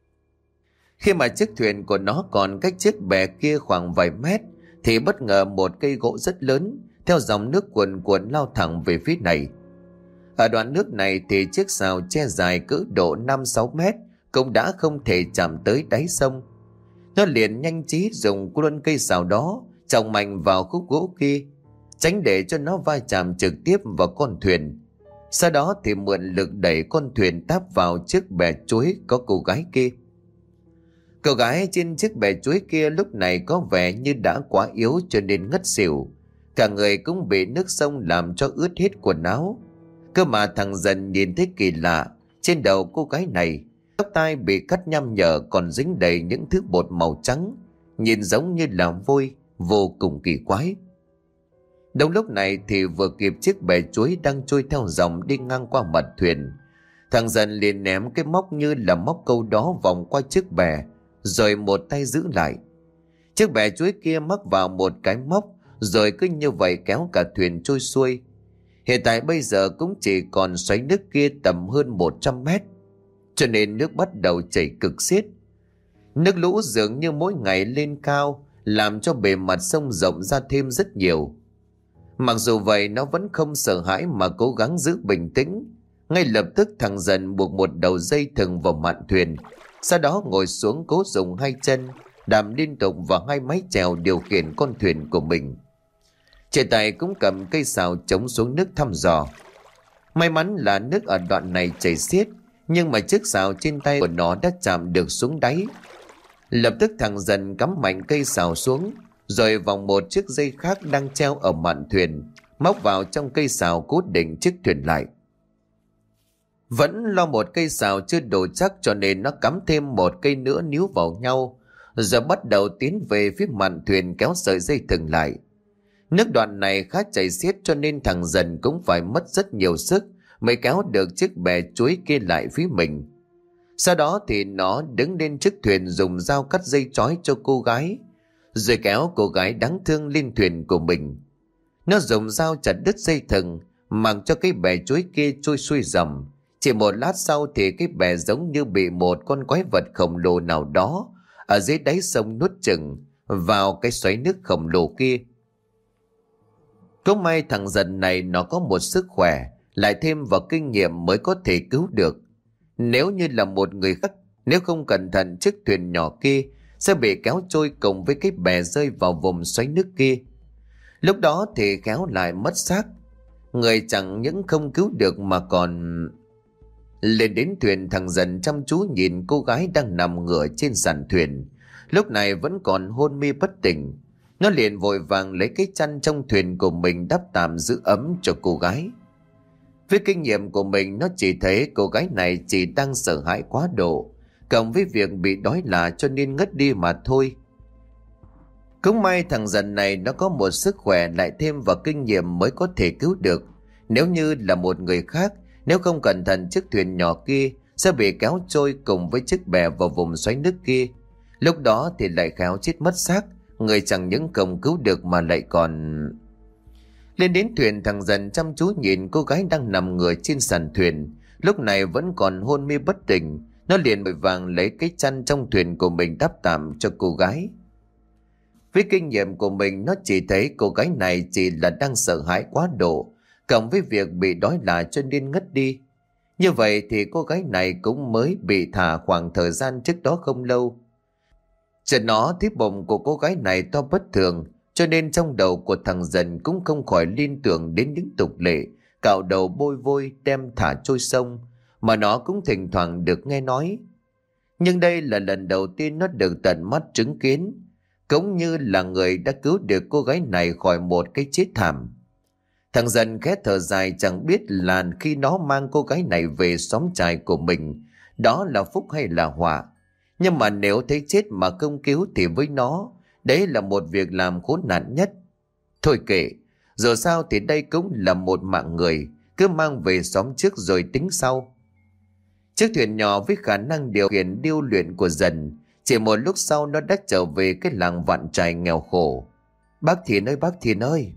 Khi mà chiếc thuyền của nó còn cách chiếc bè kia khoảng vài mét, thì bất ngờ một cây gỗ rất lớn theo dòng nước cuồn cuộn lao thẳng về phía này. Ở đoạn nước này thì chiếc sào che dài cỡ độ năm sáu mét cũng đã không thể chạm tới đáy sông. Nó liền nhanh trí dùng luôn cây sào đó chồng mạnh vào khúc gỗ kia, tránh để cho nó va chạm trực tiếp vào con thuyền. Sau đó thì mượn lực đẩy con thuyền táp vào chiếc bè chuối có cô gái kia. Cô gái trên chiếc bè chuối kia lúc này có vẻ như đã quá yếu cho nên ngất xỉu. Cả người cũng bị nước sông làm cho ướt hết quần áo. Cơ mà thằng Dần nhìn thấy kỳ lạ. Trên đầu cô gái này, tóc tai bị cắt nham nhở còn dính đầy những thứ bột màu trắng, nhìn giống như là vôi, vô cùng kỳ quái. Đúng lúc này thì vừa kịp chiếc bè chuối đang trôi theo dòng đi ngang qua mặt thuyền. Thằng Dần liền ném cái móc như là móc câu đó vòng qua chiếc bè, rồi một tay giữ lại. Chiếc bè chuối kia mắc vào một cái móc, rồi cứ như vậy kéo cả thuyền trôi xuôi. Hiện tại bây giờ cũng chỉ còn xoáy nước kia tầm hơn một trăm mét, cho nên nước bắt đầu chảy cực xiết. Nước lũ dường như mỗi ngày lên cao, làm cho bề mặt sông rộng ra thêm rất nhiều. Mặc dù vậy nó vẫn không sợ hãi mà cố gắng giữ bình tĩnh. Ngay lập tức thằng Dần buộc một đầu dây thừng vào mạn thuyền, sau đó ngồi xuống cố dùng hai chân đạp liên tục vào hai mái chèo điều khiển con thuyền của mình. Trên tay cũng cầm cây sào chống xuống nước thăm dò. May mắn là nước ở đoạn này chảy xiết, nhưng mà chiếc sào trên tay của nó đã chạm được xuống đáy. Lập tức thằng Dần cắm mạnh cây sào xuống, rồi vòng một chiếc dây khác đang treo ở mạn thuyền, móc vào trong cây sào cố định chiếc thuyền lại. Vẫn lo một cây sào chưa đủ chắc cho nên nó cắm thêm một cây nữa níu vào nhau, rồi bắt đầu tiến về phía mạn thuyền kéo sợi dây thừng lại. Nước đoạn này khá chảy xiết cho nên thằng Dần cũng phải mất rất nhiều sức mới kéo được chiếc bè chuối kia lại phía mình. Sau đó thì nó đứng lên chiếc thuyền dùng dao cắt dây trói cho cô gái, rồi kéo cô gái đáng thương lên thuyền của mình. Nó dùng dao chặt đứt dây thừng, mặc cho cái bè chuối kia trôi xuôi dòng. Chỉ một lát sau thì cái bè giống như bị một con quái vật khổng lồ nào đó ở dưới đáy sông nuốt chửng vào cái xoáy nước khổng lồ kia. Cũng may thằng Dần này nó có một sức khỏe, lại thêm vào kinh nghiệm mới có thể cứu được. Nếu như là một người khác, nếu không cẩn thận chiếc thuyền nhỏ kia sẽ bị kéo trôi cùng với cái bè rơi vào vùng xoáy nước kia. Lúc đó thì khéo lại mất xác. Người chẳng những không cứu được mà còn... Lên đến thuyền, thằng Dần chăm chú nhìn cô gái đang nằm ngửa trên sàn thuyền, lúc này vẫn còn hôn mê bất tỉnh. Nó liền vội vàng lấy cái chăn trong thuyền của mình đắp tạm giữ ấm cho cô gái. Với kinh nghiệm của mình, nó chỉ thấy cô gái này chỉ đang sợ hãi quá độ, cộng với việc bị đói lạ cho nên ngất đi mà thôi. Cũng may thằng Dần này nó có một sức khỏe lại thêm vào kinh nghiệm mới có thể cứu được. Nếu như là một người khác, nếu không cẩn thận chiếc thuyền nhỏ kia sẽ bị kéo trôi cùng với chiếc bè vào vùng xoáy nước kia. Lúc đó thì lại khéo chết mất xác, người chẳng những không cứu được mà lại còn... Lên đến thuyền, thằng Dần chăm chú nhìn cô gái đang nằm ngửa trên sàn thuyền, lúc này vẫn còn hôn mê bất tỉnh. Nó liền vội vàng lấy cái chăn trong thuyền của mình đắp tạm cho cô gái. Với kinh nghiệm của mình, nó chỉ thấy cô gái này chỉ là đang sợ hãi quá độ, cộng với việc bị đói lạ cho nên ngất đi. Như vậy thì cô gái này cũng mới bị thả khoảng thời gian trước đó không lâu. Chợt nó thấy bụng của cô gái này to bất thường, cho nên trong đầu của thằng Dần cũng không khỏi liên tưởng đến những tục lệ cạo đầu bôi vôi đem thả trôi sông mà nó cũng thỉnh thoảng được nghe nói. Nhưng đây là lần đầu tiên nó được tận mắt chứng kiến, cũng như là người đã cứu được cô gái này khỏi một cái chết thảm. Thằng Dần khẽ thở dài, chẳng biết là khi nó mang cô gái này về xóm trại của mình, đó là phúc hay là họa. Nhưng mà nếu thấy chết mà không cứu thì với nó, đấy là một việc làm khốn nạn nhất. Thôi kệ, dù sao thì đây cũng là một mạng người, cứ mang về xóm trước rồi tính sau. Chiếc thuyền nhỏ với khả năng điều khiển điêu luyện của Dần, chỉ một lúc sau nó đã trở về cái làng Vạn Trài nghèo khổ. Bác Thìn ơi, bác Thìn ơi!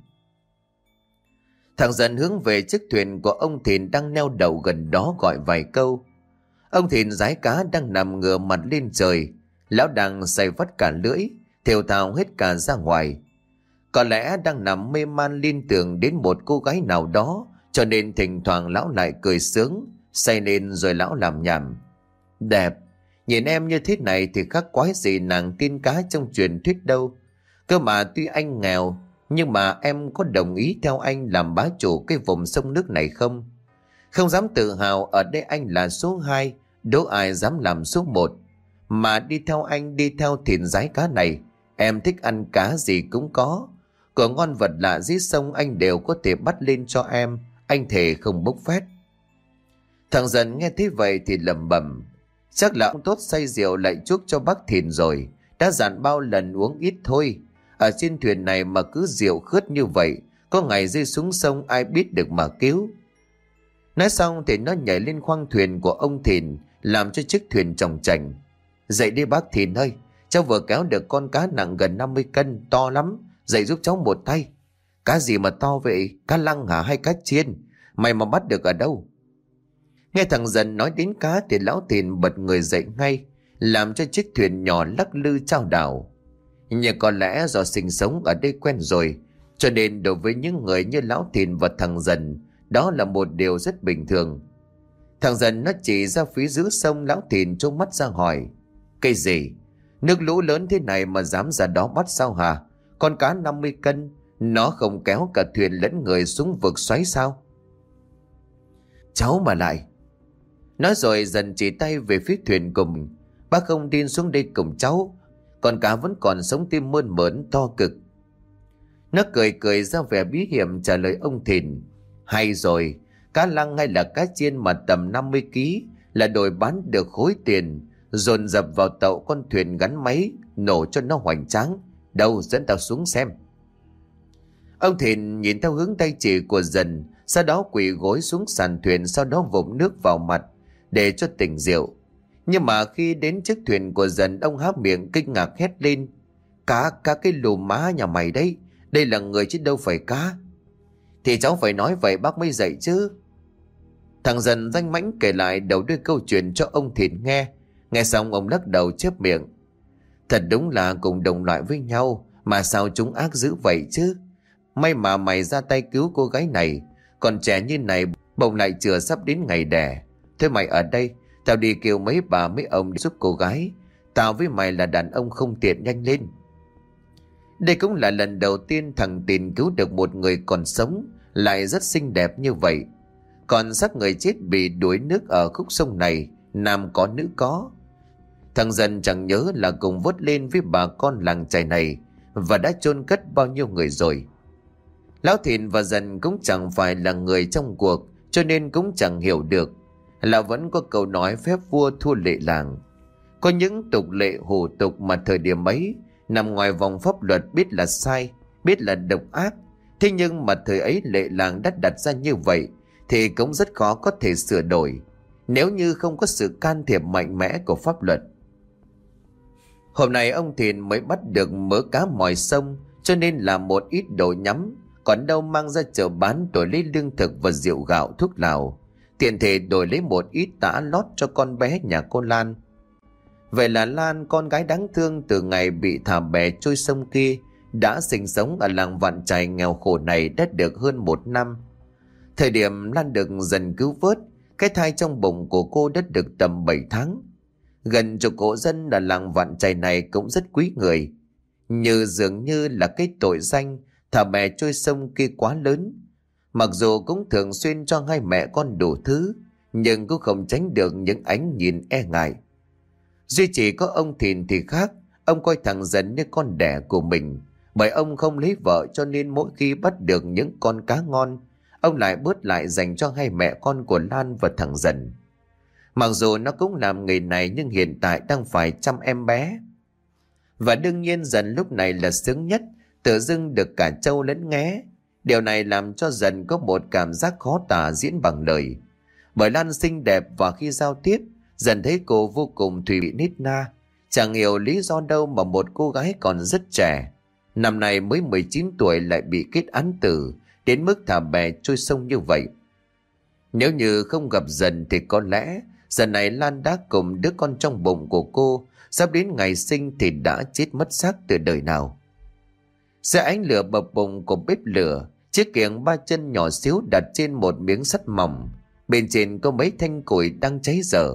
Thằng Dần hướng về chiếc thuyền của ông Thìn đang neo đậu gần đó gọi vài câu. Ông Thìn rái cá đang nằm ngửa mặt lên trời, lão đang say vắt cả lưỡi, thều thào hết cả ra ngoài. Có lẽ đang nằm mê man liên tưởng đến một cô gái nào đó, cho nên thỉnh thoảng lão lại cười sướng, say lên rồi lão làm nhảm. Đẹp, nhìn em như thế này thì khác quái gì nàng tiên cá trong truyền thuyết đâu. Cơ mà tuy anh nghèo, nhưng mà em có đồng ý theo anh làm bá chủ cái vùng sông nước này không? Không dám tự hào ở đây anh là số hai, đố ai dám làm số một. Mà đi theo anh, đi theo thìn rái cá này, em thích ăn cá gì cũng có. Có ngon vật lạ dưới sông anh đều có thể bắt lên cho em, anh thề không bốc phét. Thằng Dần nghe thấy vậy thì lẩm bẩm, chắc là ông tốt say rượu lại chuốc cho bác Thìn rồi, đã dặn bao lần uống ít thôi. Ở trên thuyền này mà cứ rượu khướt như vậy, có ngày rơi xuống sông ai biết được mà cứu. Nói xong thì nó nhảy lên khoang thuyền của ông Thìn, làm cho chiếc thuyền chồng chành. Dậy đi bác Thìn ơi, cháu vừa kéo được con cá nặng gần năm mươi cân, to lắm, dậy giúp cháu một tay. Cá gì mà to vậy, cá lăng hả hay cá chiên? Mày mà bắt được ở đâu? Nghe thằng Dần nói đến cá thì lão Thìn bật người dậy ngay, làm cho chiếc thuyền nhỏ lắc lư chao đảo. Nhưng có lẽ do sinh sống ở đây quen rồi, cho nên đối với những người như lão Thìn và thằng Dần, đó là một điều rất bình thường. Thằng Dần nó chỉ ra phía dưới sông. Lão Thìn trông mắt ra hỏi, cái gì? Nước lũ lớn thế này mà dám ra đó bắt sao hả? Con cá năm mươi cân, nó không kéo cả thuyền lẫn người xuống vực xoáy sao? Cháu mà lại. Nói rồi Dần chỉ tay về phía thuyền cùng. Bác không tin xuống đây cùng cháu, con cá vẫn còn sống tim mơn mởn to cực. Nó cười cười ra vẻ bí hiểm trả lời ông Thìn, hay rồi, cá lăng hay là cá chiên mà tầm năm mươi ký là đổi bán được khối tiền, dồn dập vào tàu con thuyền gắn máy, nổ cho nó hoành tráng. Đâu, dẫn tao xuống xem. Ông Thìn nhìn theo hướng tay chỉ của Dần, sau đó quỳ gối xuống sàn thuyền, sau đó vụng nước vào mặt để cho tỉnh rượu. Nhưng mà khi đến chiếc thuyền của Dần, ông há miệng kinh ngạc hét lên, cá, cá cái lù má nhà mày đấy, đây là người chứ đâu phải cá. Thì cháu phải nói vậy bác mới dậy chứ. Thằng Dần danh mãnh kể lại đầu đuôi câu chuyện cho ông Thìn nghe. Nghe xong ông lắc đầu chép miệng, thật đúng là cùng đồng loại với nhau, mà sao chúng ác dữ vậy chứ. May mà mày ra tay cứu cô gái này, còn trẻ như này bỗng lại chừa sắp đến ngày đẻ. Thế mày ở đây, tao đi kêu mấy bà mấy ông giúp cô gái. Tao với mày là đàn ông không tiện, nhanh lên. Đây cũng là lần đầu tiên thằng Thìn cứu được một người còn sống, lại rất xinh đẹp như vậy. Còn xác người chết bị đuối nước ở khúc sông này, nam có nữ có. Thằng Dần chẳng nhớ là cùng vớt lên với bà con làng chài này và đã chôn cất bao nhiêu người rồi. Lão Thìn và Dần cũng chẳng phải là người trong cuộc, cho nên cũng chẳng hiểu được là vẫn có câu nói phép vua thua lệ làng. Có những tục lệ hủ tục mà thời điểm ấy nằm ngoài vòng pháp luật, biết là sai, biết là độc ác. Thế nhưng mà thời ấy lệ làng đã đặt ra như vậy thì cũng rất khó có thể sửa đổi, nếu như không có sự can thiệp mạnh mẽ của pháp luật. Hôm nay ông Thìn mới bắt được mớ cá mòi sông, cho nên làm một ít đồ nhắm, còn đâu mang ra chợ bán đổi lấy lương thực và rượu gạo thuốc lào, tiện thể đổi lấy một ít tã lót cho con bé nhà cô Lan. Vậy là Lan, con gái đáng thương từ ngày bị thả bè trôi sông kia, đã sinh sống ở làng Vạn Chài nghèo khổ này đã được hơn một năm. Thời điểm Lan được Dần cứu vớt, cái thai trong bụng của cô đã được tầm bảy tháng. Gần chục hộ dân ở làng Vạn Chài này cũng rất quý người, như dường như là cái tội danh thả bè trôi sông kia quá lớn. Mặc dù cũng thường xuyên cho hai mẹ con đủ thứ, nhưng cũng không tránh được những ánh nhìn e ngại. Duy chỉ có ông Thìn thì khác, ông coi thằng Dần như con đẻ của mình. Bởi ông không lấy vợ cho nên mỗi khi bắt được những con cá ngon, ông lại bớt lại dành cho hai mẹ con của Lan và thằng Dần. Mặc dù nó cũng làm nghề này nhưng hiện tại đang phải chăm em bé. Và đương nhiên Dần lúc này là sướng nhất, tự dưng được cả trâu lẫn nghé. Điều này làm cho Dần có một cảm giác khó tả diễn bằng lời. Bởi Lan xinh đẹp và khi giao tiếp, Dần thấy cô vô cùng thùy bị nít na. Chẳng hiểu lý do đâu mà một cô gái còn rất trẻ, năm nay mới mười chín tuổi lại bị kết án tử, đến mức thả bè trôi sông như vậy. Nếu như không gặp Dần thì có lẽ giờ này Lan đã cùng đứa con trong bụng của cô sắp đến ngày sinh thì đã chết mất xác từ đời nào. Dưới ánh lửa bập bùng của bếp lửa, chiếc kiềng ba chân nhỏ xíu đặt trên một miếng sắt mỏng, bên trên có mấy thanh củi đang cháy dở.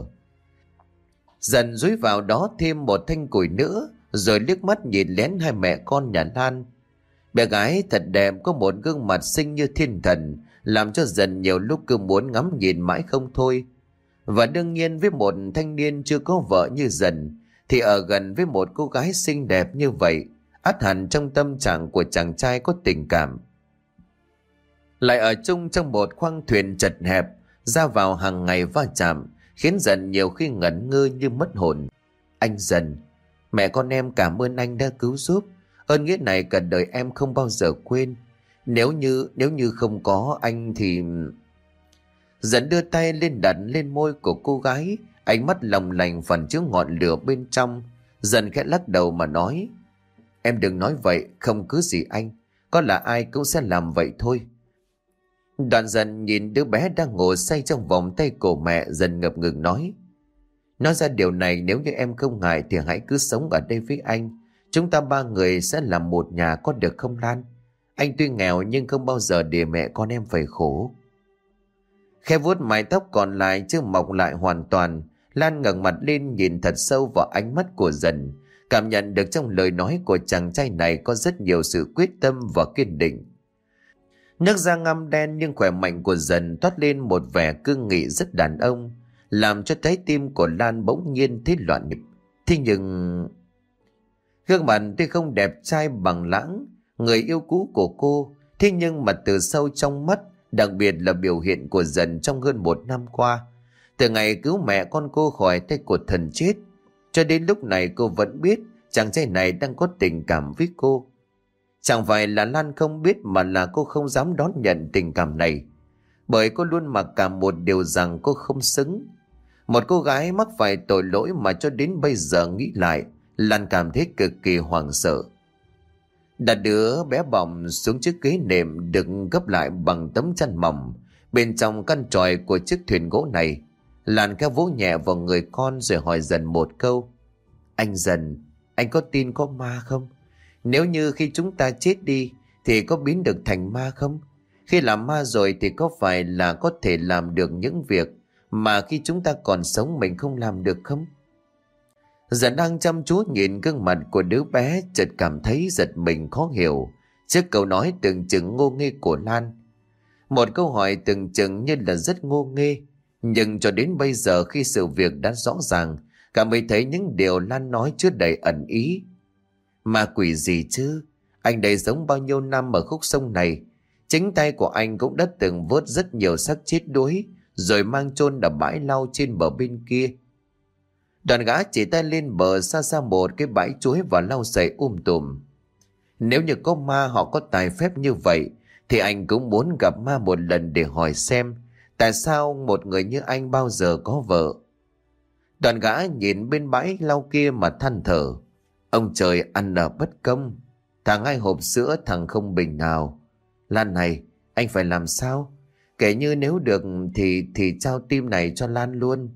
Dần dúi vào đó thêm một thanh củi nữa, rồi liếc mắt nhìn lén hai mẹ con nhà Lan. Bé gái thật đẹp, có một gương mặt xinh như thiên thần, làm cho Dần nhiều lúc cứ muốn ngắm nhìn mãi không thôi. Và đương nhiên với một thanh niên chưa có vợ như Dần thì ở gần với một cô gái xinh đẹp như vậy, ắt hẳn trong tâm trạng của chàng trai có tình cảm. Lại ở chung trong một khoang thuyền chật hẹp, ra vào hàng ngày va chạm, khiến Dần nhiều khi ngẩn ngơ như mất hồn. Anh Dần, mẹ con em cảm ơn anh đã cứu giúp. Ơn nghĩa này cả đời em không bao giờ quên. Nếu như, nếu như không có anh thì... Dần đưa tay lên đặt lên môi của cô gái, ánh mắt lòng lành phản chiếu ngọn lửa bên trong. Dần khẽ lắc đầu mà nói, em đừng nói vậy, không cứ gì anh, có là ai cũng sẽ làm vậy thôi. Đoạn Dần nhìn đứa bé đang ngồi say trong vòng tay của mẹ, Dần ngập ngừng nói, nói ra điều này nếu như em không ngại thì hãy cứ sống ở đây với anh. Chúng ta ba người sẽ làm một nhà, có được không Lan? Anh tuy nghèo nhưng không bao giờ để mẹ con em phải khổ. Khẽ vuốt mái tóc còn lại chưa mọc lại hoàn toàn, Lan ngẩng mặt lên nhìn thật sâu vào ánh mắt của Dần, cảm nhận được trong lời nói của chàng trai này có rất nhiều sự quyết tâm và kiên định. Nước da ngăm đen nhưng khỏe mạnh của Dần toát lên một vẻ cương nghị rất đàn ông, làm cho trái tim của Lan bỗng nhiên thấy loạn nhịp. Thế nhưng... Gương mặt tuy không đẹp trai bằng Lãng, người yêu cũ của cô, thế nhưng mà từ sâu trong mắt, đặc biệt là biểu hiện của Dần trong hơn một năm qua, từ ngày cứu mẹ con cô khỏi tay của thần chết, cho đến lúc này cô vẫn biết chàng trai này đang có tình cảm với cô. Chẳng phải là Lan không biết, mà là cô không dám đón nhận tình cảm này, bởi cô luôn mặc cảm một điều rằng cô không xứng. Một cô gái mắc phải tội lỗi mà cho đến bây giờ nghĩ lại, Lan cảm thấy cực kỳ hoảng sợ. Đặt đứa bé bỏng xuống chiếc ghế nệm được gấp lại bằng tấm chăn mỏng bên trong căn tròi của chiếc thuyền gỗ này, Lan khẽ vỗ nhẹ vào người con rồi hỏi Dần một câu, anh Dần, anh có tin có ma không? Nếu như khi chúng ta chết đi thì có biến được thành ma không? Khi làm ma rồi thì có phải là có thể làm được những việc mà khi chúng ta còn sống mình không làm được không? Dần đang chăm chú nhìn gương mặt của đứa bé, chợt cảm thấy giật mình khó hiểu trước câu nói tưởng chừng ngô nghê của Lan. Một câu hỏi tưởng chừng như là rất ngô nghê, nhưng cho đến bây giờ khi sự việc đã rõ ràng, cả mới thấy những điều Lan nói chứa đầy ẩn ý. Ma quỷ gì chứ? Anh đây sống bao nhiêu năm ở khúc sông này, chính tay của anh cũng đã từng vớt rất nhiều xác chết đuối rồi mang chôn ở bãi lau trên bờ bên kia. Đoàn gã chỉ tay lên bờ xa xa một cái bãi chuối và lau sậy um tùm. Nếu như có ma họ có tài phép như vậy thì anh cũng muốn gặp ma một lần để hỏi xem tại sao một người như anh bao giờ có vợ. Đoàn gã nhìn bên bãi lau kia mà than thở, ông trời ăn nở bất công, thằng hai hộp sữa thằng không bình nào. Lan này, anh phải làm sao? Kể như nếu được thì thì trao tim này cho Lan luôn.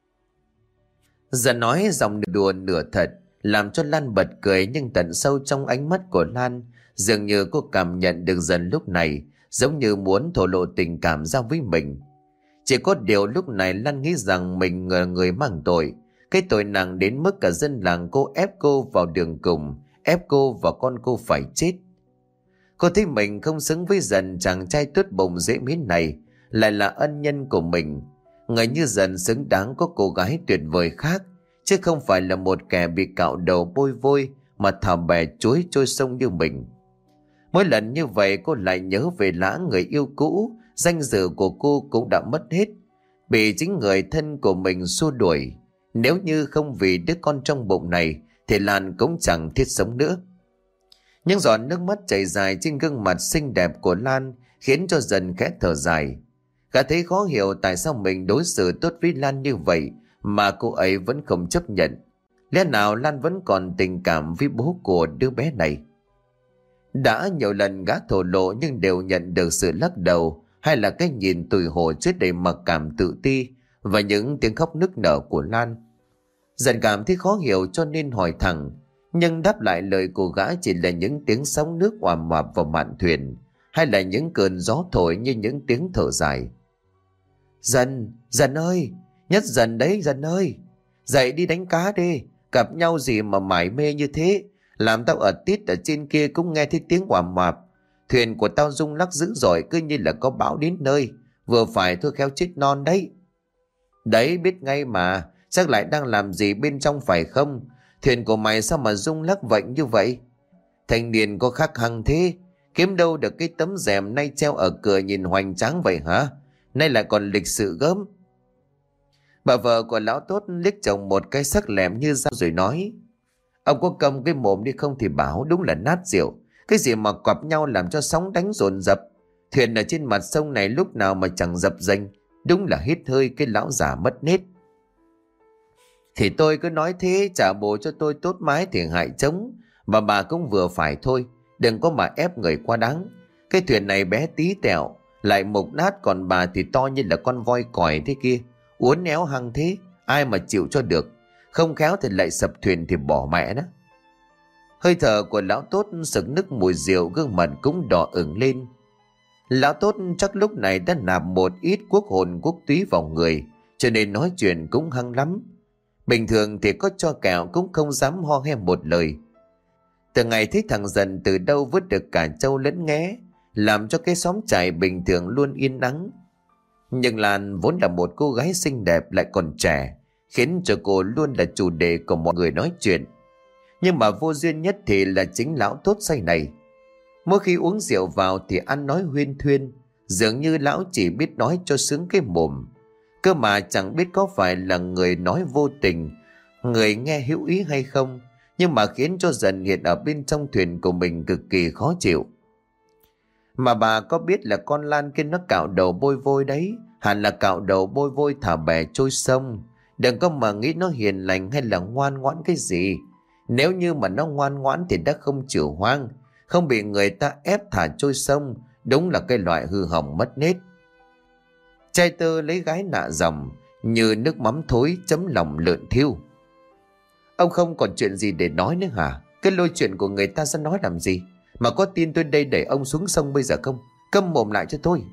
Dần nói giọng nửa đùa nửa thật, làm cho Lan bật cười, nhưng tận sâu trong ánh mắt của Lan dường như cô cảm nhận được Dần lúc này giống như muốn thổ lộ tình cảm ra với mình. Chỉ có điều lúc này Lan nghĩ rằng mình là người mang tội, cái tội nặng đến mức cả dân làng cô ép cô vào đường cùng, ép cô và con cô phải chết. Cô thấy mình không xứng với Dần, chàng trai tốt bụng dễ mến này lại là ân nhân của mình. Người như Dần xứng đáng có cô gái tuyệt vời khác, chứ không phải là một kẻ bị cạo đầu bôi vôi mà thả bè chuối trôi sông như mình. Mỗi lần như vậy cô lại nhớ về Lãng, người yêu cũ, danh dự của cô cũng đã mất hết, bị chính người thân của mình xua đuổi. Nếu như không vì đứa con trong bụng này thì Lan cũng chẳng thiết sống nữa. Những giọt nước mắt chảy dài trên gương mặt xinh đẹp của Lan khiến cho Dần khẽ thở dài. Gã thấy khó hiểu tại sao mình đối xử tốt với Lan như vậy mà cô ấy vẫn không chấp nhận. Lẽ nào Lan vẫn còn tình cảm với bố của đứa bé này? Đã nhiều lần gã thổ lộ nhưng đều nhận được sự lắc đầu hay là cái nhìn tủi hổ chứa đầy mặc cảm tự ti và những tiếng khóc nức nở của Lan. Dần cảm thấy khó hiểu cho nên hỏi thẳng, nhưng đáp lại lời của gã chỉ là những tiếng sóng nước oàm oạp vào mạn thuyền, hay là những cơn gió thổi như những tiếng thở dài. Dần, Dần ơi, Nhất Dần đấy Dần ơi, dậy đi đánh cá đi, gặp nhau gì mà mải mê như thế, làm tao ở tít ở trên kia cũng nghe thấy tiếng oàm oạp. Thuyền của tao rung lắc dữ dội, cứ như là có bão đến nơi, vừa phải thôi khéo chết non đấy. Đấy biết ngay mà, chắc lại đang làm gì bên trong phải không? Thuyền của mày sao mà rung lắc vạnh như vậy? Thanh niên có khắc hăng thế, kiếm đâu được cái tấm rèm nay treo ở cửa nhìn hoành tráng vậy hả? Nay lại còn lịch sự gớm. Bà vợ của lão Tốt liếc chồng một cái sắc lẹm như dao rồi nói: Ông có cầm cái mồm đi không thì bảo, đúng là nát rượu. Cái gì mà quặp nhau làm cho sóng đánh dồn dập. Thuyền ở trên mặt sông này lúc nào mà chẳng dập dềnh, đúng là hít hơi cái lão già mất nết. Thì tôi cứ nói thế, trả bồ cho tôi tốt mái thì hại trống, mà bà cũng vừa phải thôi, đừng có mà ép người quá đáng. Cái thuyền này bé tí tẹo, lại mục nát, còn bà thì to như là con voi còi thế kia, uốn éo hăng thế, ai mà chịu cho được. Không khéo thì lại sập thuyền thì bỏ mẹ đó. Hơi thở của lão Tốt sực nức mùi rượu, gương mặt cũng đỏ ửng lên. Lão Tốt chắc lúc này đã nạp một ít quốc hồn quốc túy vào người, cho nên nói chuyện cũng hăng lắm. Bình thường thì có cho kẹo cũng không dám ho he một lời. Từ ngày thấy thằng Dần từ đâu vớt được cả trâu lẫn nghé, làm cho cái xóm trại bình thường luôn yên ắng. Nhưng Lan vốn là một cô gái xinh đẹp lại còn trẻ, khiến cho cô luôn là chủ đề của mọi người nói chuyện. Nhưng mà vô duyên nhất thì là chính lão Tốt say này. Mỗi khi uống rượu vào thì ăn nói huyên thuyên, dường như lão chỉ biết nói cho sướng cái mồm. Cơ mà chẳng biết có phải là người nói vô tình, người nghe hữu ý hay không, nhưng mà khiến cho Dần hiện ở bên trong thuyền của mình cực kỳ khó chịu. Mà bà có biết là con Lan kia nó cạo đầu bôi vôi đấy, hẳn là cạo đầu bôi vôi thả bè trôi sông. Đừng có mà nghĩ nó hiền lành hay là ngoan ngoãn cái gì. Nếu như mà nó ngoan ngoãn thì đã không chịu hoang, không bị người ta ép thả trôi sông, đúng là cái loại hư hỏng mất nết. Trai tơ lấy gái nạ dòng, như nước mắm thối chấm lòng lợn thiêu. Ông không còn chuyện gì để nói nữa hả? Cái lôi chuyện của người ta ra nói làm gì? Mà có tin tôi đây đẩy ông xuống sông bây giờ không? Câm mồm lại cho tôi.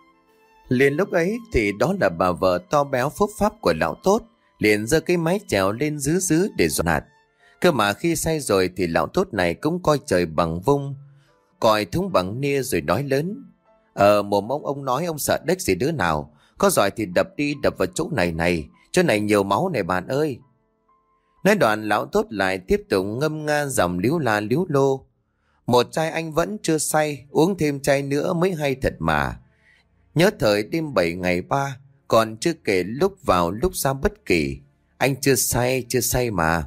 Liền lúc ấy thì đó là bà vợ to béo phúc pháp của lão Tốt, liền giơ cái mái chèo lên dứ dứ để dọn hạt. Cơ mà khi say rồi thì lão Tốt này cũng coi trời bằng vung, coi thúng bằng nia rồi nói lớn: Ờ mồm ông ông nói ông sợ đếch gì đứa nào, có giỏi thì đập đi, đập vào chỗ này này, chỗ này nhiều máu này bạn ơi. Nói đoạn lão Tốt lại tiếp tục ngâm nga dòng líu la líu lô: Một chai anh vẫn chưa say, uống thêm chai nữa mới hay thật mà. Nhớ thời đêm bảy ngày ba, còn chưa kể lúc vào lúc ra bất kỳ. Anh chưa say, chưa say mà.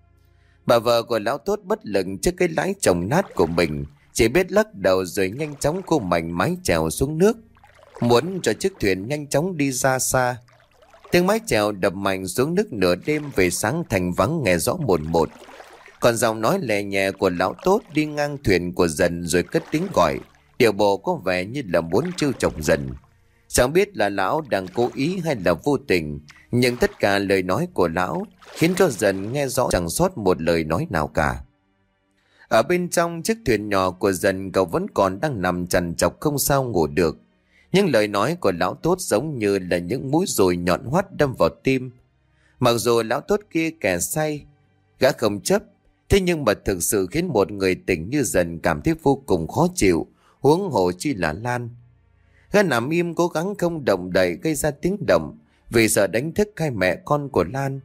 Bà vợ của lão Tốt bất lực trước cái lái chồng nát của mình, chỉ biết lắc đầu rồi nhanh chóng cô mạnh mái chèo xuống nước, muốn cho chiếc thuyền nhanh chóng đi ra xa. Tiếng mái chèo đập mạnh xuống nước nửa đêm về sáng thành vắng nghe rõ một một. Còn giọng nói lè nhẹ của lão Tốt đi ngang thuyền của Dần rồi cất tiếng gọi, điệu bộ có vẻ như là muốn trêu chọc Dần. Chẳng biết là lão đang cố ý hay là vô tình, nhưng tất cả lời nói của lão khiến cho Dần nghe rõ chẳng sót một lời nói nào cả. Ở bên trong chiếc thuyền nhỏ của Dần, cậu vẫn còn đang nằm trằn trọc không sao ngủ được. Những lời nói của lão Tốt giống như là những mũi dồi nhọn hoắt đâm vào tim. Mặc dù lão Tốt kia kẻ say, gã không chấp, thế nhưng mà thực sự khiến một người tỉnh như Dần cảm thấy vô cùng khó chịu, huống hồ chi là Lan. Gã nằm im cố gắng không động đậy gây ra tiếng động, vì sợ đánh thức hai mẹ con của Lan.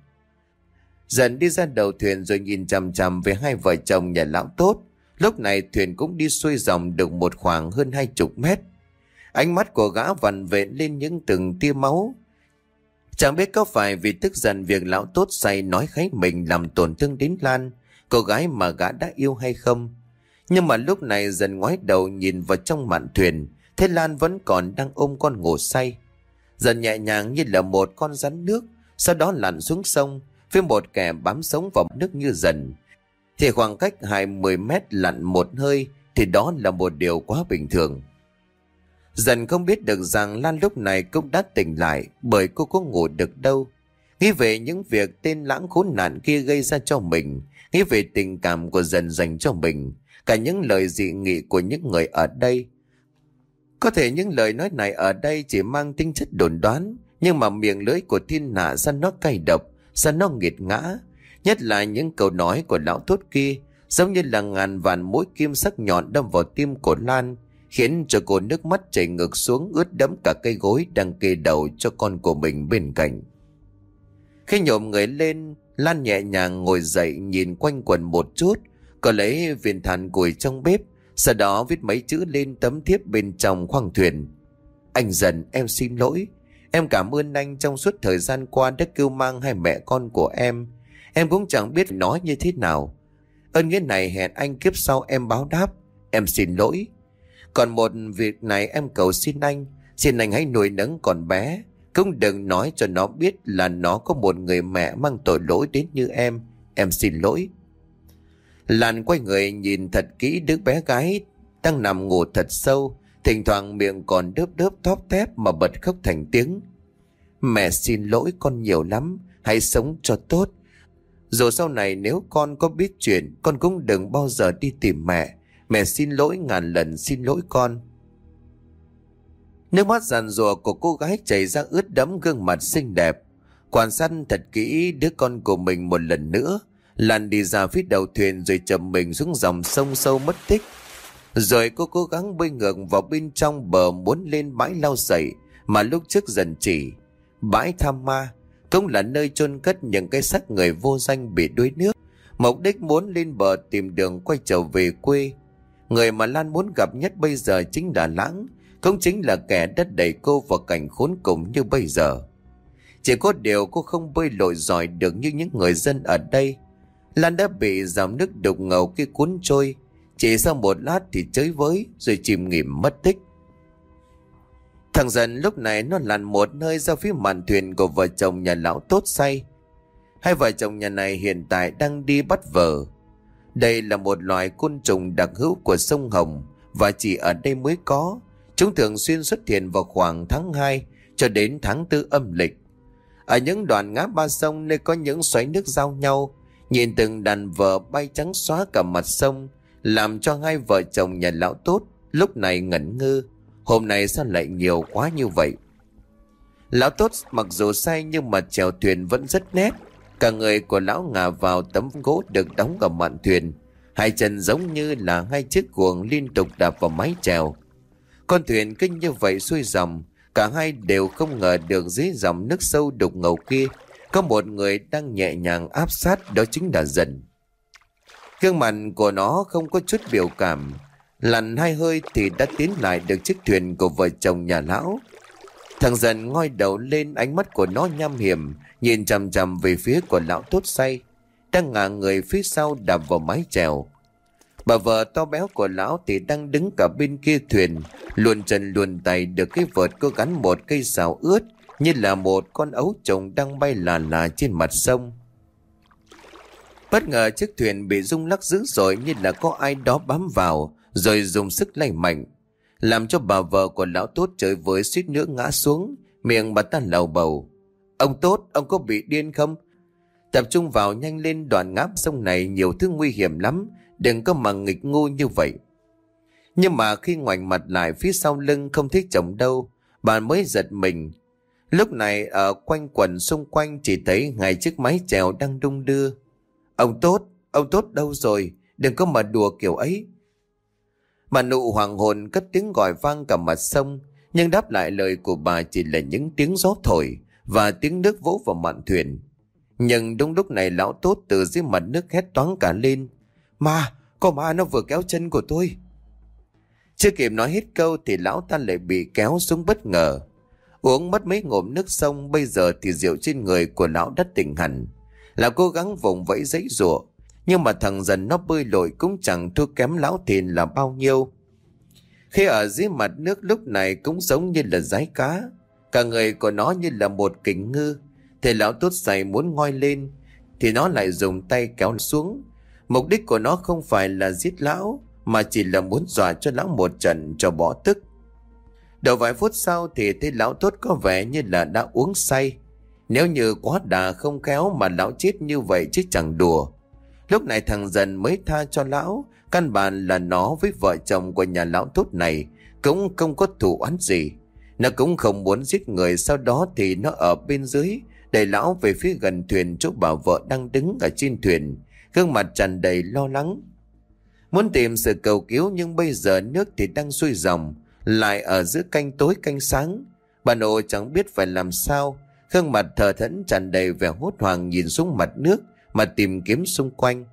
Dần đi ra đầu thuyền rồi nhìn chằm chằm về hai vợ chồng nhà lão Tốt. Lúc này thuyền cũng đi xuôi dòng được một khoảng hơn hai chục mét. Ánh mắt của gã vằn vện lên những từng tia máu. Chẳng biết có phải vì tức giận việc lão Tốt say nói kháy mình làm tổn thương đến Lan, cô gái mà gã đã yêu hay không. Nhưng mà lúc này Dần ngoái đầu nhìn vào trong mạn thuyền, thấy Lan vẫn còn đang ôm con ngủ say. Dần nhẹ nhàng như là một con rắn nước, sau đó lặn xuống sông với một kẻ bám sống vào nước như Dần. Thì khoảng cách hai mươi mét lặn một hơi thì đó là một điều quá bình thường. Dần không biết được rằng Lan lúc này cũng đã tỉnh lại, bởi cô có ngủ được đâu. Nghĩ về những việc tên lãng khốn nạn kia gây ra cho mình, nghĩ về tình cảm của Dần dành cho mình, cả những lời dị nghị của những người ở đây. Có thể những lời nói này ở đây chỉ mang tính chất đồn đoán, nhưng mà miệng lưỡi của thiên hạ sao nó cay độc, sao nó nghiệt ngã. Nhất là những câu nói của lão Tốt kia, giống như là ngàn vạn mũi kim sắc nhọn đâm vào tim của Lan, khiến cho cô nước mắt chảy ngược xuống, ướt đẫm cả cây gối đang kê đầu cho con của mình bên cạnh. Khi nhổm người lên Lan nhẹ nhàng ngồi dậy nhìn quanh quần một chút, có lấy viên than củi trong bếp, sau đó viết mấy chữ lên tấm thiếp bên trong khoang thuyền. Anh Dần, em xin lỗi. Em cảm ơn anh trong suốt thời gian qua đã cứu mang hai mẹ con của em. Em cũng chẳng biết nói như thế nào. Ơn nghĩa này hẹn anh kiếp sau em báo đáp. Em xin lỗi. Còn một việc này em cầu xin anh, xin anh hãy nuôi nấng con bé, cũng đừng nói cho nó biết là nó có một người mẹ mang tội lỗi đến như em. Em xin lỗi. Lan quay người nhìn thật kỹ đứa bé gái đang nằm ngủ thật sâu, thỉnh thoảng miệng còn đớp đớp thóp thép mà bật khóc thành tiếng. Mẹ xin lỗi con nhiều lắm, hãy sống cho tốt. Dù sau này nếu con có biết chuyện, con cũng đừng bao giờ đi tìm mẹ. Mẹ xin lỗi ngàn lần xin lỗi con. Nước mắt giàn giụa của cô gái chảy ra ướt đẫm gương mặt xinh đẹp. Quan sát thật kỹ đứa con của mình một lần nữa, Lan đi ra phía đầu thuyền rồi chầm mình xuống dòng sông sâu mất tích. Rồi cô cố gắng bơi ngược vào bên trong bờ muốn lên bãi lau sậy mà lúc trước dần chỉ. Bãi Tham Ma cũng là nơi chôn cất những cái xác người vô danh bị đuối nước, mục đích muốn lên bờ tìm đường quay trở về quê. Người mà Lan muốn gặp nhất bây giờ chính là Lãng, cũng chính là kẻ đã đẩy cô vào cảnh khốn cùng như bây giờ. Chỉ có điều cô không bơi lội giỏi được như những người dân ở đây. Lan đã bị dòng nước đục ngầu kia cuốn trôi, chỉ sau một lát thì chới với rồi chìm nghỉm mất tích. Thằng Dần lúc này nó lặn một nơi ra phía mạn thuyền của vợ chồng nhà lão Tốt say. Hai vợ chồng nhà này hiện tại đang đi bắt vợ. Đây là một loài côn trùng đặc hữu của sông Hồng và chỉ ở đây mới có. Chúng thường xuyên xuất hiện vào khoảng tháng hai cho đến tháng tư âm lịch. Ở những đoạn ngã ba sông nơi có những xoáy nước giao nhau, nhìn từng đàn vợ bay trắng xóa cả mặt sông, làm cho hai vợ chồng nhà lão Tốt lúc này ngẩn ngơ. Hôm nay sao lại nhiều quá như vậy? Lão Tốt mặc dù say nhưng mà chèo thuyền vẫn rất nét. Cả người của lão ngả vào tấm gỗ được đóng ở mạn thuyền, hai chân giống như là hai chiếc guồng liên tục đạp vào mái chèo. Con thuyền kinh như vậy xuôi dòng, cả hai đều không ngờ được dưới dòng nước sâu đục ngầu kia có một người đang nhẹ nhàng áp sát, đó chính là Dần. Gương mặt của nó không có chút biểu cảm, lặn hai hơi thì đã tiến lại được chiếc thuyền của vợ chồng nhà lão. Thằng Dần ngoi đầu lên, ánh mắt của nó nham hiểm nhìn chằm chằm về phía của lão Tốt say đang ngả người phía sau đạp vào mái chèo. Bà vợ to béo của lão thì đang đứng cả bên kia thuyền, luồn chân luồn tay được cái vợt có gắn một cây sào ướt như là một con ấu trùng đang bay là là trên mặt sông. Bất ngờ chiếc thuyền bị rung lắc dữ dội như là có ai đó bám vào rồi dùng sức lay mạnh, làm cho bà vợ của lão Tốt trời với suýt nữa ngã xuống. Miệng bà ta lầu bầu: Ông Tốt, ông có bị điên không? Tập trung vào nhanh lên, đoạn ngáp sông này nhiều thứ nguy hiểm lắm, đừng có mà nghịch ngu như vậy. Nhưng mà khi ngoảnh mặt lại phía sau lưng không thấy chồng đâu, bà mới giật mình. Lúc này ở quanh quần xung quanh chỉ thấy ngay chiếc mái chèo đang đung đưa. Ông Tốt, ông Tốt đâu rồi? Đừng có mà đùa kiểu ấy. Bà nụ hoàng hồn cất tiếng gọi vang cả mặt sông, nhưng đáp lại lời của bà chỉ là những tiếng gió thổi và tiếng nước vỗ vào mạn thuyền. Nhưng đúng lúc này lão Tốt từ dưới mặt nước hét toáng cả lên: Ma, có ma, nó vừa kéo chân của tôi. Chưa kịp nói hết câu thì lão ta lại bị kéo xuống bất ngờ. Uống mất mấy ngụm nước sông, bây giờ thì rượu trên người của lão đã tỉnh hẳn. Lão cố gắng vùng vẫy giãy giụa, nhưng mà thằng Dần nó bơi lội cũng chẳng thua kém lão Thìn là bao nhiêu. Khi ở dưới mặt nước lúc này cũng giống như là dái cá, cả người của nó như là một kình ngư. Thì lão Tốt say muốn ngoi lên thì nó lại dùng tay kéo xuống. Mục đích của nó không phải là giết lão, mà chỉ là muốn dọa cho lão một trận cho bỏ tức. Đầu vài phút sau thì thấy lão Tốt có vẻ như là đã uống say. Nếu như quá đà không khéo mà lão chết như vậy chứ chẳng đùa. Lúc này thằng Dần mới tha cho lão. Căn bản là nó với vợ chồng của nhà lão Tốt này cũng không có thù oán gì. Nó cũng không muốn giết người. Sau đó thì nó ở bên dưới đẩy lão về phía gần thuyền chỗ bà vợ đang đứng ở trên thuyền, gương mặt tràn đầy lo lắng, muốn tìm sự cầu cứu. Nhưng bây giờ nước thì đang xuôi dòng, lại ở giữa canh tối canh sáng. Bà nội chẳng biết phải làm sao. gương mặt thờ thẫn tràn đầy vẻ hốt hoảng nhìn xuống mặt nước mà tìm kiếm xung quanh.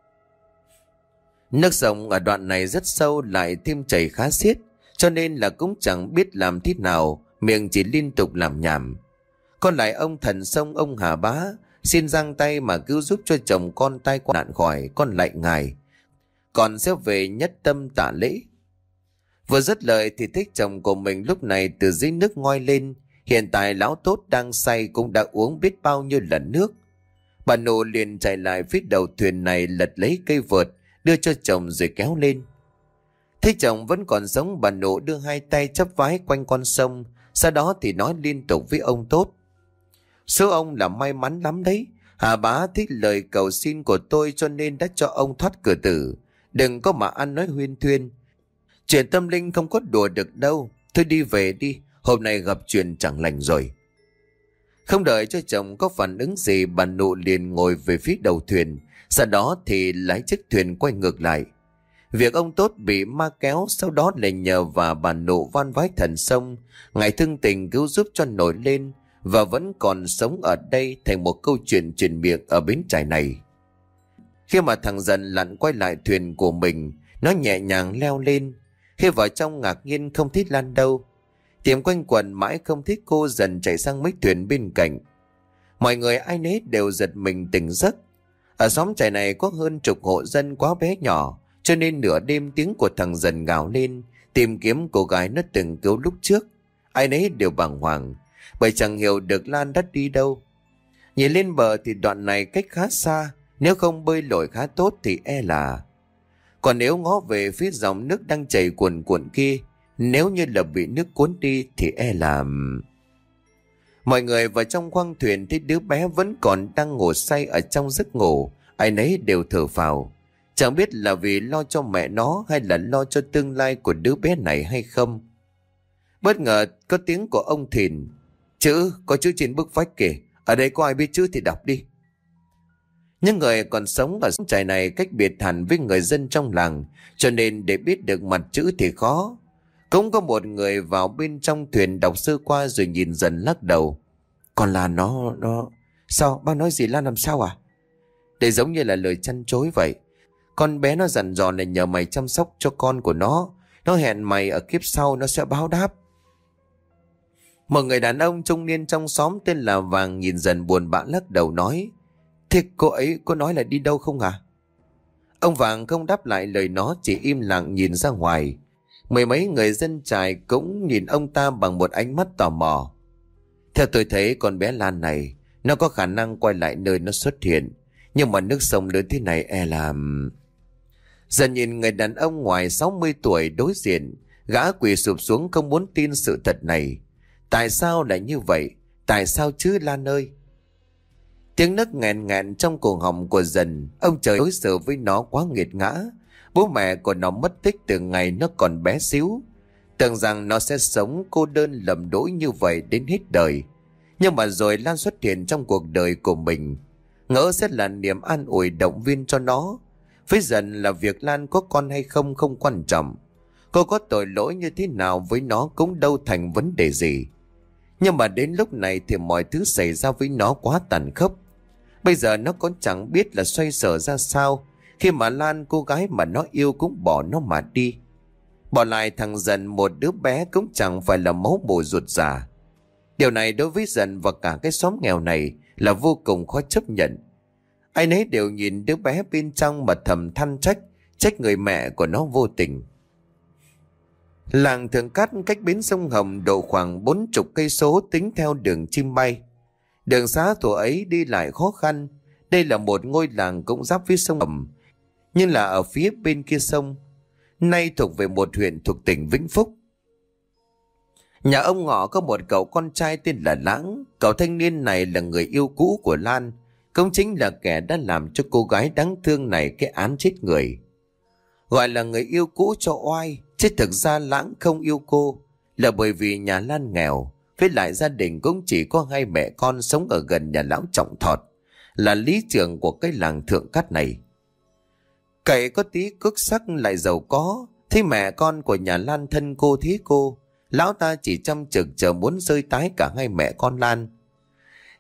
Nước sông ở đoạn này rất sâu lại thêm chảy khá xiết, cho nên là cũng chẳng biết làm thế nào, miệng chỉ liên tục làm nhảm. Còn lại ông thần sông ông Hà Bá xin giang tay mà cứu giúp cho chồng con tai qua nạn khỏi, con lạy ngài, còn sẽ về nhất tâm tạ lễ. Vừa dứt lời thì thích chồng của mình lúc này từ dưới nước ngoi lên. Hiện tại lão tốt đang say cũng đã uống biết bao nhiêu lần nước. Bà nụ liền chạy lại phía đầu thuyền này, lật lấy cây vợt đưa cho chồng rồi kéo lên. Thấy chồng vẫn còn sống, bà nụ đưa hai tay chắp vái quanh con sông, sau đó thì nói liên tục với ông tốt: Số ông là may mắn lắm đấy, Hà Bá thích lời cầu xin của tôi cho nên đã cho ông thoát cửa tử. Đừng có mà ăn nói huyên thuyên, chuyện tâm linh không có đùa được đâu. Thôi đi về đi, hôm nay gặp chuyện chẳng lành rồi. Không đợi cho chồng có phản ứng gì, bà nụ liền ngồi về phía đầu thuyền, sau đó thì lái chiếc thuyền quay ngược lại. Việc ông tốt bị ma kéo sau đó lại nhờ và bà nụ van vái thần sông, ngài thương tình cứu giúp cho nổi lên và vẫn còn sống ở đây thành một câu chuyện truyền miệng ở bến chài này. Khi mà thằng Dần lặn quay lại thuyền của mình, nó nhẹ nhàng leo lên. Khi vào trong ngạc nhiên không thấy Lan đâu, tìm quanh quẩn mãi không thấy cô, Dần chạy sang mấy thuyền bên cạnh. Mọi người ai nấy đều giật mình tỉnh giấc. Ở xóm chài này có hơn chục hộ dân quá bé nhỏ, cho nên nửa đêm tiếng của thằng Dần gào lên tìm kiếm cô gái nó từng cứu lúc trước. Ai nấy đều bàng hoàng, bởi chẳng hiểu được Lan đã đi đâu. Nhìn lên bờ thì đoạn này cách khá xa, nếu không bơi lội khá tốt thì e là... Còn nếu ngó về phía dòng nước đang chảy cuồn cuộn kia, nếu như là bị nước cuốn đi thì e là... Mọi người vào trong khoang thuyền thấy đứa bé vẫn còn đang ngủ say ở trong giấc ngủ, ai nấy đều thở phào. Chẳng biết là vì lo cho mẹ nó hay là lo cho tương lai của đứa bé này hay không. Bất ngờ có tiếng của ông Thìn: Chữ, có chữ trên bức vách kìa, ở đây có ai biết chữ thì đọc đi. Những người còn sống ở xóm chài này cách biệt hẳn với người dân trong làng, cho nên để biết được mặt chữ thì khó. Cũng có một người vào bên trong thuyền đọc sơ qua rồi nhìn Dần lắc đầu: Còn là nó, nó... Sao, bác nói gì, Lan làm sao à? Để giống như là lời chăn chối vậy. Con bé nó dặn dò là nhờ mày chăm sóc cho con của nó. Nó hẹn mày ở kiếp sau nó sẽ báo đáp. Một người đàn ông trung niên trong xóm tên là Vàng nhìn Dần buồn bã lắc đầu nói: Thế cô ấy có nói là đi đâu không à? Ông Vàng không đáp lại lời nó, chỉ im lặng nhìn ra ngoài. Mười mấy người dân chài cũng nhìn ông ta bằng một ánh mắt tò mò. Theo tôi thấy con bé Lan này, nó có khả năng quay lại nơi nó xuất hiện. Nhưng mà nước sông lớn thế này e là... Dần nhìn người đàn ông ngoài sáu mươi tuổi đối diện, gã quỳ sụp xuống không muốn tin sự thật này. Tại sao lại như vậy? Tại sao chứ Lan ơi? Tiếng nấc nghẹn nghẹn trong cổ họng của Dần. Ông trời đối xử với nó quá nghiệt ngã. Bố mẹ của nó mất tích từ ngày nó còn bé xíu. Tưởng rằng nó sẽ sống cô đơn lầm đỗi như vậy đến hết đời. Nhưng mà rồi Lan xuất hiện trong cuộc đời của mình, ngỡ sẽ là niềm an ủi động viên cho nó. Với Dần là việc Lan có con hay không không quan trọng. Cô có tội lỗi như thế nào với nó cũng đâu thành vấn đề gì. Nhưng mà đến lúc này thì mọi thứ xảy ra với nó quá tàn khốc. Bây giờ nó còn chẳng biết là xoay sở ra sao khi mà Lan, cô gái mà nó yêu, cũng bỏ nó mà đi. Bỏ lại thằng Dần một đứa bé cũng chẳng phải là máu mủ ruột già. Điều này đối với Dần và cả cái xóm nghèo này là vô cùng khó chấp nhận. Ai nấy đều nhìn đứa bé bên trong mà thầm than trách, trách người mẹ của nó vô tình. Làng Thượng Cát cách bến sông Hồng độ khoảng bốn chục cây số tính theo đường chim bay. Đường xá thuở ấy đi lại khó khăn. Đây là một ngôi làng cũng giáp với sông Hồng, nhưng là ở phía bên kia sông, nay thuộc về một huyện thuộc tỉnh Vĩnh Phúc. Nhà ông Ngọ có một cậu con trai tên là Lãng. Cậu thanh niên này là người yêu cũ của Lan, cũng chính là kẻ đã làm cho cô gái đáng thương này cái án chết người. Gọi là người yêu cũ cho oai, chứ thực ra Lãng không yêu cô là bởi vì nhà Lan nghèo, với lại gia đình cũng chỉ có hai mẹ con sống ở gần nhà lão Trọng Thọt, là lý trưởng của cái làng Thượng Cát này. Cậy có tí cước sắc lại giàu có, thấy mẹ con của nhà Lan thân cô thế cô, lão ta chỉ chăm chừng chờ muốn rơi tái cả hai mẹ con Lan.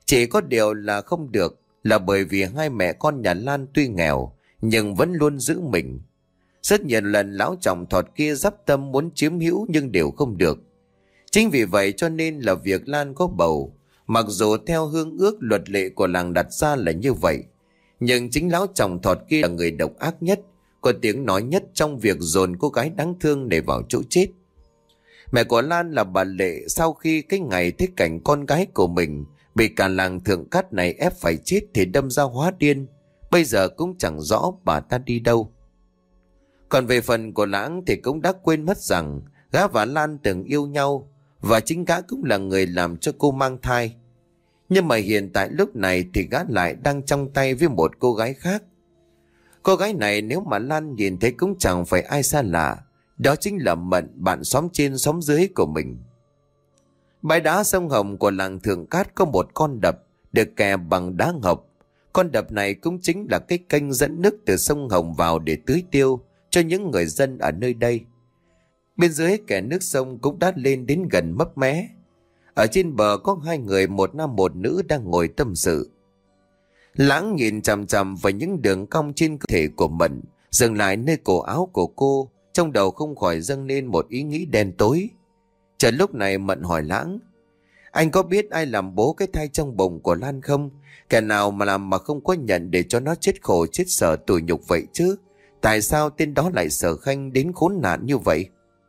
Chỉ có điều là không được, là bởi vì hai mẹ con nhà Lan tuy nghèo nhưng vẫn luôn giữ mình. Rất nhiều lần lão chồng thọt kia dắp tâm muốn chiếm hữu nhưng đều không được. Chính vì vậy cho nên là việc Lan có bầu, mặc dù theo hương ước luật lệ của làng đặt ra là như vậy, nhưng chính lão chồng thọt kia là người độc ác nhất, có tiếng nói nhất trong việc dồn cô gái đáng thương này vào chỗ chết. Mẹ của Lan là bà Lệ, sau khi cái ngày thấy cảnh con gái của mình bị cả làng Thượng Cát này ép phải chết thì đâm ra hóa điên. Bây giờ cũng chẳng rõ bà ta đi đâu. Còn về phần của Lãng thì cũng đã quên mất rằng gã và Lan từng yêu nhau, và chính gã cũng là người làm cho cô mang thai. Nhưng mà hiện tại lúc này thì gã lại đang trong tay với một cô gái khác. Cô gái này nếu mà Lan nhìn thấy cũng chẳng phải ai xa lạ, đó chính là Mận, bạn xóm trên xóm dưới của mình. Bãi đá sông Hồng của làng Thượng Cát có một con đập được kè bằng đá ngọc. Con đập này cũng chính là cái kênh dẫn nước từ sông Hồng vào để tưới tiêu cho những người dân ở nơi đây. Bên dưới kè nước sông cũng đã lên đến gần mấp mé. Ở trên bờ có hai người, một nam một nữ đang ngồi tâm sự. Lãng nhìn chằm chằm vào những đường cong trên cơ thể của Mận, dừng lại nơi cổ áo của cô, trong đầu không khỏi dâng lên một ý nghĩ đen tối. Chợt lúc này Mận hỏi Lãng: anh có biết ai làm bố cái thai trong bụng của Lan không? Kẻ nào mà làm mà không có nhận để cho nó chết khổ chết sở tủi nhục vậy chứ? Tại sao tên đó lại Sở Khanh đến khốn nạn như vậy?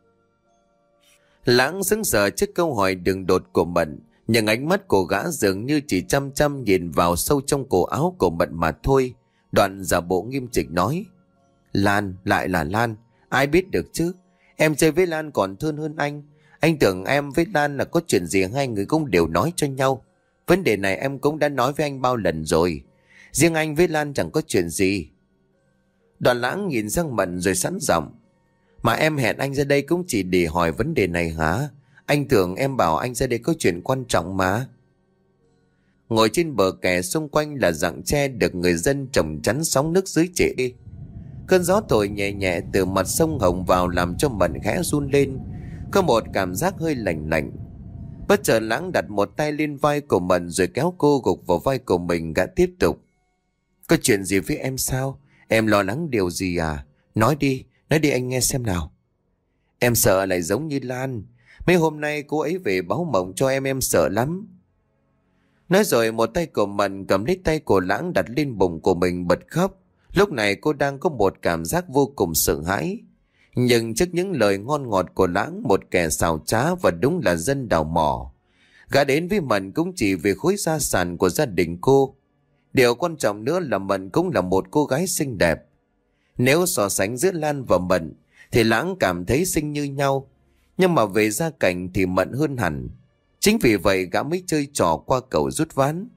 Lãng sững sờ trước câu hỏi đường đột của Mận, nhưng ánh mắt của gã dường như chỉ chăm chăm nhìn vào sâu trong cổ áo của Mận mà thôi. Đoạn giả bộ nghiêm chỉnh nói: Lan, lại là Lan, ai biết được chứ? Em chơi với Lan còn thân hơn anh. Anh tưởng em với Lan là có chuyện gì hai người cũng đều nói cho nhau. Vấn đề này em cũng đã nói với anh bao lần rồi. Riêng anh với Lan chẳng có chuyện gì. Đoàn Lãng nhìn sang Mận rồi sẵn giọng: mà em hẹn anh ra đây cũng chỉ để hỏi vấn đề này hả? Anh tưởng em bảo anh ra đây có chuyện quan trọng mà. Ngồi trên bờ kè xung quanh là rặng tre được người dân trồng chắn sóng nước dưới trệ đi. Cơn gió thổi nhẹ nhẹ từ mặt sông Hồng vào làm cho Mận khẽ run lên, có một cảm giác hơi lạnh lạnh. Bất chợt Lãng đặt một tay lên vai của Mận rồi kéo cô gục vào vai của mình. Gã tiếp tục: có chuyện gì với em sao? Em lo lắng điều gì à? Nói đi, nói đi anh nghe xem nào. Em sợ lại giống như Lan. Mấy hôm nay cô ấy về báo mộng cho em, em sợ lắm. Nói rồi một tay của Mận cầm lấy tay của Lãng đặt lên bụng của mình bật khóc. Lúc này cô đang có một cảm giác vô cùng sợ hãi. Nhưng trước những lời ngon ngọt của Lãng, một kẻ xảo trá và đúng là dân đào mỏ, gã đến với Mận cũng chỉ vì khối gia sản của gia đình cô. Điều quan trọng nữa là Mận cũng là một cô gái xinh đẹp. Nếu so sánh giữa Lan và Mận thì Lãng cảm thấy xinh như nhau, nhưng mà về gia cảnh thì Mận hơn hẳn. Chính vì vậy gã mới chơi trò qua cầu rút ván.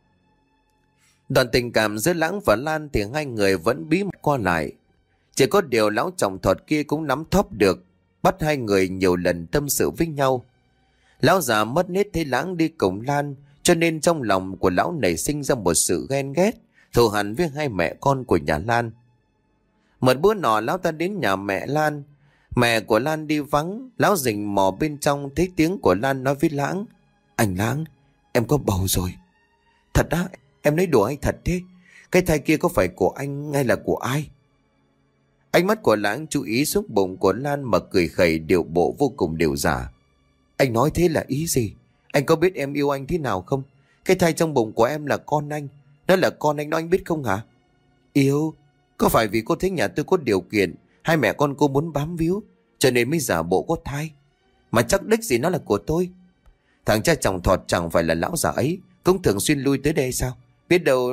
Đoạn tình cảm giữa Lãng và Lan thì hai người vẫn bí mật qua lại. Chỉ có điều lão chồng thọt kia cũng nắm thóp được, bắt hai người nhiều lần tâm sự với nhau. Lão già mất nết thấy Lãng đi cùng Lan, cho nên trong lòng của lão nảy sinh ra một sự ghen ghét, thù hằn với hai mẹ con của nhà Lan. Một bữa nọ lão ta đến nhà mẹ Lan. Mẹ của Lan đi vắng. Lão rình mò bên trong thấy tiếng của Lan nói với Lãng: anh Lãng, em có bầu rồi. Thật á? Em nói đùa hay thật thế? Cái thai kia có phải của anh hay là của ai? Ánh mắt của Lãng chú ý xuống bụng của Lan mà cười khẩy, điệu bộ vô cùng điệu giả. Anh nói thế là ý gì? Anh có biết em yêu anh thế nào không? Cái thai trong bụng của em là con anh. Nó là con anh đó, anh biết không hả? Yêu? Có phải vì cô thấy nhà tôi có điều kiện, hai mẹ con cô muốn bám víu, cho nên mới giả bộ có thai? Mà chắc đích gì nó là của tôi. Thằng cha chồng thọt chẳng phải là lão già ấy cũng thường xuyên lui tới đây sao? Biết đâu...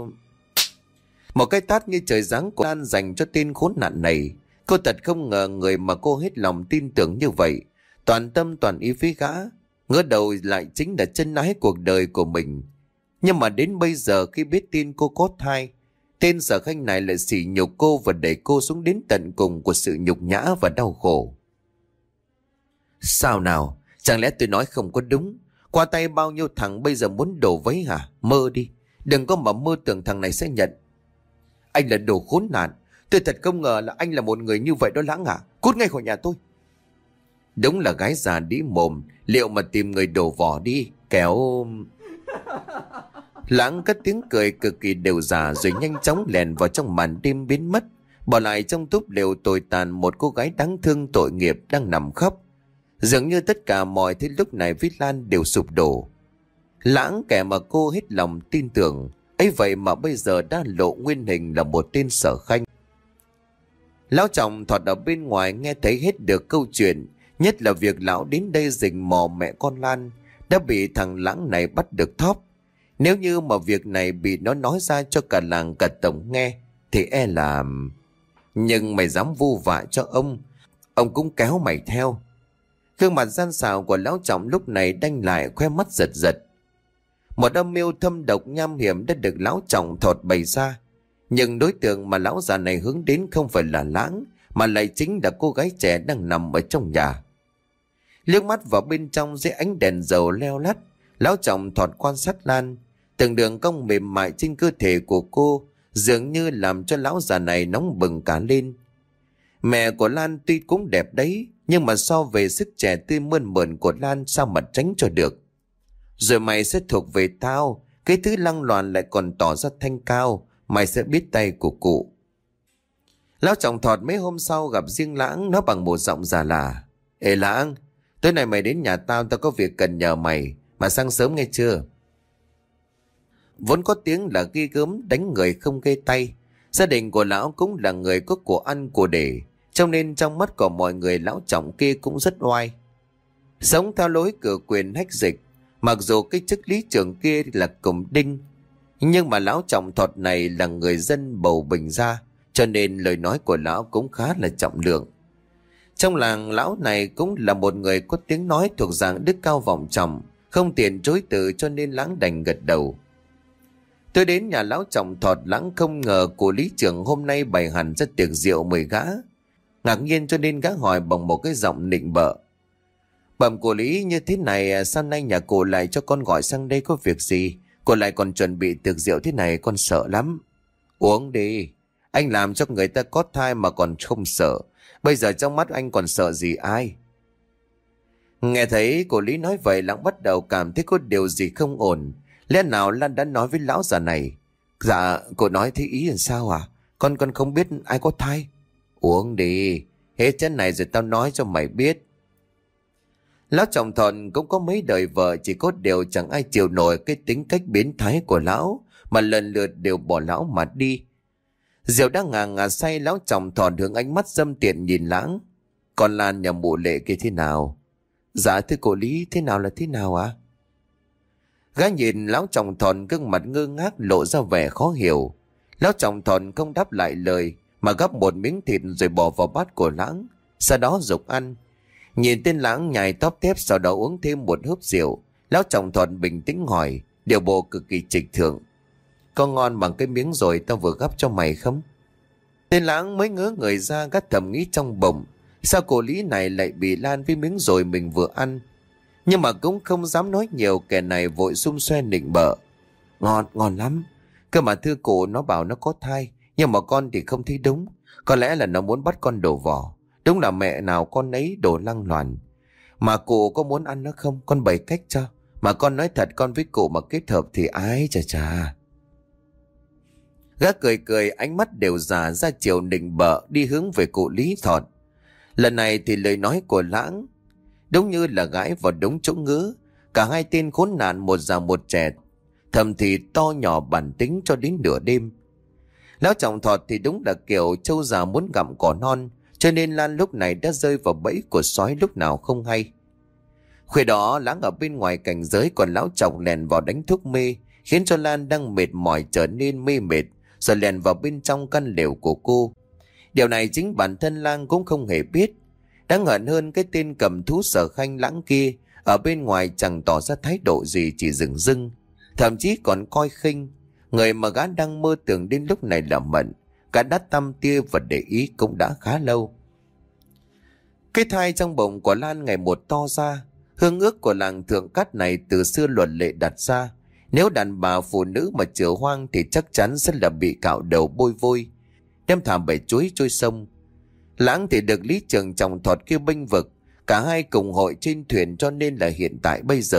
Một cái tát như trời giáng của Lan dành cho tên khốn nạn này. Cô thật không ngờ người mà cô hết lòng tin tưởng như vậy, toàn tâm toàn ý với gã, ngỡ đầu lại chính là chân ái cuộc đời của mình. Nhưng mà đến bây giờ khi biết tin cô có thai, tên Sở Khanh này lại sỉ nhục cô và đẩy cô xuống đến tận cùng của sự nhục nhã và đau khổ. Sao nào? Chẳng lẽ tôi nói không có đúng? Qua tay bao nhiêu thằng bây giờ muốn đổ vấy hả? Mơ đi. Đừng có mà mơ tưởng thằng này sẽ nhận. Anh là đồ khốn nạn. Tôi thật không ngờ là anh là một người như vậy đó Lãng à. Cút ngay khỏi nhà tôi. Đúng là gái già đĩ mồm. Liệu mà tìm người đổ vỏ đi. Kéo... Lãng cất tiếng cười cực kỳ đều giả rồi nhanh chóng lèn vào trong màn đêm biến mất, bỏ lại trong túp lều tồi tàn một cô gái đáng thương tội nghiệp đang nằm khóc. Dường như tất cả mọi thứ lúc này với Lan đều sụp đổ. Lãng, kẻ mà cô hết lòng tin tưởng, ấy vậy mà bây giờ đã lộ nguyên hình là một tên Sở Khanh. Lão Trọng Thọt ở bên ngoài nghe thấy hết được câu chuyện, nhất là việc lão đến đây rình mò mẹ con Lan đã bị thằng Lãng này bắt được thóp. Nếu như mà việc này bị nó nói ra cho cả làng cả tổng nghe thì e là... Nhưng mày dám vu vạ cho ông, ông cũng kéo mày theo. Gương mặt gian xảo của lão Trọng lúc này đanh lại, khoe mắt giật giật. Một âm mưu thâm độc nham hiểm đã được lão Trọng Thọt bày ra. Nhưng đối tượng mà lão già này hướng đến không phải là Lãng, mà lại chính là cô gái trẻ đang nằm ở trong nhà. Liếc mắt vào bên trong dưới ánh đèn dầu leo lắt, lão Trọng Thọt quan sát Lan. Từng đường cong mềm mại trên cơ thể của cô dường như làm cho lão già này nóng bừng cả lên. Mẹ của Lan tuy cũng đẹp đấy, nhưng mà so về sức trẻ tươi mơn mởn của Lan sao mà tránh cho được. Rồi mày sẽ thuộc về tao, cái thứ lăng loàn lại còn tỏ ra thanh cao, mày sẽ biết tay của cụ. Lão Trọng Thọt mấy hôm sau gặp riêng Lãng, nói bằng một giọng già là: Ê Lãng, tối nay mày đến nhà tao, tao có việc cần nhờ mày, mà sáng sớm nghe chưa? Vốn có tiếng là ghi gớm đánh người không gây tay. Gia đình của lão cũng là người có của ăn của để, cho nên trong mắt của mọi người lão Trọng kia cũng rất oai. Sống theo lối cửa quyền hách dịch, mặc dù cái chức lý trưởng kia là cụm đinh, nhưng mà lão Trọng Thọt này là người dân bầu bình ra, cho nên lời nói của lão cũng khá là trọng lượng. Trong làng, lão này cũng là một người có tiếng nói thuộc dạng đức cao vọng trọng, không tiện chối từ, cho nên Lãng đành gật đầu. Tôi đến nhà lão Trọng Thọt, Lãng không ngờ của lý trưởng hôm nay bày hẳn ra tiệc rượu mời gã. Ngạc nhiên cho nên gã hỏi bằng một cái giọng nịnh bợ: Bẩm của lý, như thế này sao nay nhà cô lại cho con gọi sang đây có việc gì? Cô lại còn chuẩn bị tiệc rượu thế này, con sợ lắm. Uống đi, anh làm cho người ta có thai mà còn không sợ. Bây giờ trong mắt anh còn sợ gì ai? Nghe thấy cô lý nói vậy, Lãng bắt đầu cảm thấy có điều gì không ổn. Lẽ nào Lan đã nói với lão già này? Dạ, cô nói thế ý là sao à? Con con không biết ai có thai. Uống đi, hết chân này rồi tao nói cho mày biết. Lão Trọng Thọt cũng có mấy đời vợ, chỉ có điều chẳng ai chịu nổi cái tính cách biến thái của lão, mà lần lượt đều bỏ lão mà đi. Rượu đang ngà ngà say, lão Trọng Thọt hướng ánh mắt dâm tiện nhìn Lãng. Còn Lan nhà mụ Lệ kia thế nào? Dạ thưa cô lý, thế nào là thế nào ạ? À? Gã nhìn lão Trọng Thọt gương mặt ngơ ngác, lộ ra vẻ khó hiểu. Lão Trọng Thọt không đáp lại lời, mà gắp một miếng thịt rồi bỏ vào bát của Lãng, sau đó giục ăn. Nhìn tên Lãng nhai tóp tép, sau đó uống thêm một hớp rượu. Lão Trọng Thọt bình tĩnh hỏi, điều bộ cực kỳ trịch thượng: Có ngon bằng cái miếng rồi tao vừa gắp cho mày không? Tên Lãng mới ngớ người ra, gắt thầm nghĩ trong bụng: Sao cô lý này lại bị Lan với miếng rồi mình vừa ăn? Nhưng mà cũng không dám nói nhiều, kẻ này vội xung xoe nịnh bợ: Ngon, ngon lắm. Cơ mà thưa cụ, nó bảo nó có thai, nhưng mà con thì không thấy đúng. Có lẽ là nó muốn bắt con đổ vỏ. Đúng là mẹ nào con ấy đổ lăng loàn. Mà cụ có muốn ăn nó không? Con bày cách cho. Mà con nói thật, con với cụ mà kết hợp thì ái chà chà. Gã cười cười, ánh mắt đều già ra chiều nịnh bợ, đi hướng về cụ Lý Thọt. Lần này thì lời nói của Lãng đúng như là gãi vào đúng chỗ ngứa. Cả hai tên khốn nạn, một già một trẻ, thầm thì to nhỏ bản tính cho đến nửa đêm. Lão Trọng Thọt thì đúng là kiểu trâu già muốn gặm cỏ non, cho nên Lan lúc này đã rơi vào bẫy của sói lúc nào không hay. Khuya đó, Lãng ở bên ngoài cảnh giới, còn lão Trọng lèn vào đánh thuốc mê, khiến cho Lan đang mệt mỏi trở nên mê mệt, rồi lèn vào bên trong căn lều của cô. Điều này chính bản thân Lan cũng không hề biết. Đáng hận hơn, cái tên cầm thú Sở Khanh Lãng kia ở bên ngoài chẳng tỏ ra thái độ gì, chỉ dừng dưng, thậm chí còn coi khinh người mà gã đang mơ tưởng đến lúc này là Mận. Gã đã tăm tia và để ý cũng đã khá lâu. Cái thai trong bụng của Lan ngày một to ra. Hương ước của làng Thượng Cát này từ xưa luật lệ đặt ra, nếu đàn bà phụ nữ mà chữa hoang thì chắc chắn sẽ là bị cạo đầu bôi vôi, đem thảm bể chuối trôi sông. Lãng thì được lý trưởng Trọng Thọt kia bênh vực, cả hai cùng hội trên thuyền, cho nên là hiện tại bây giờ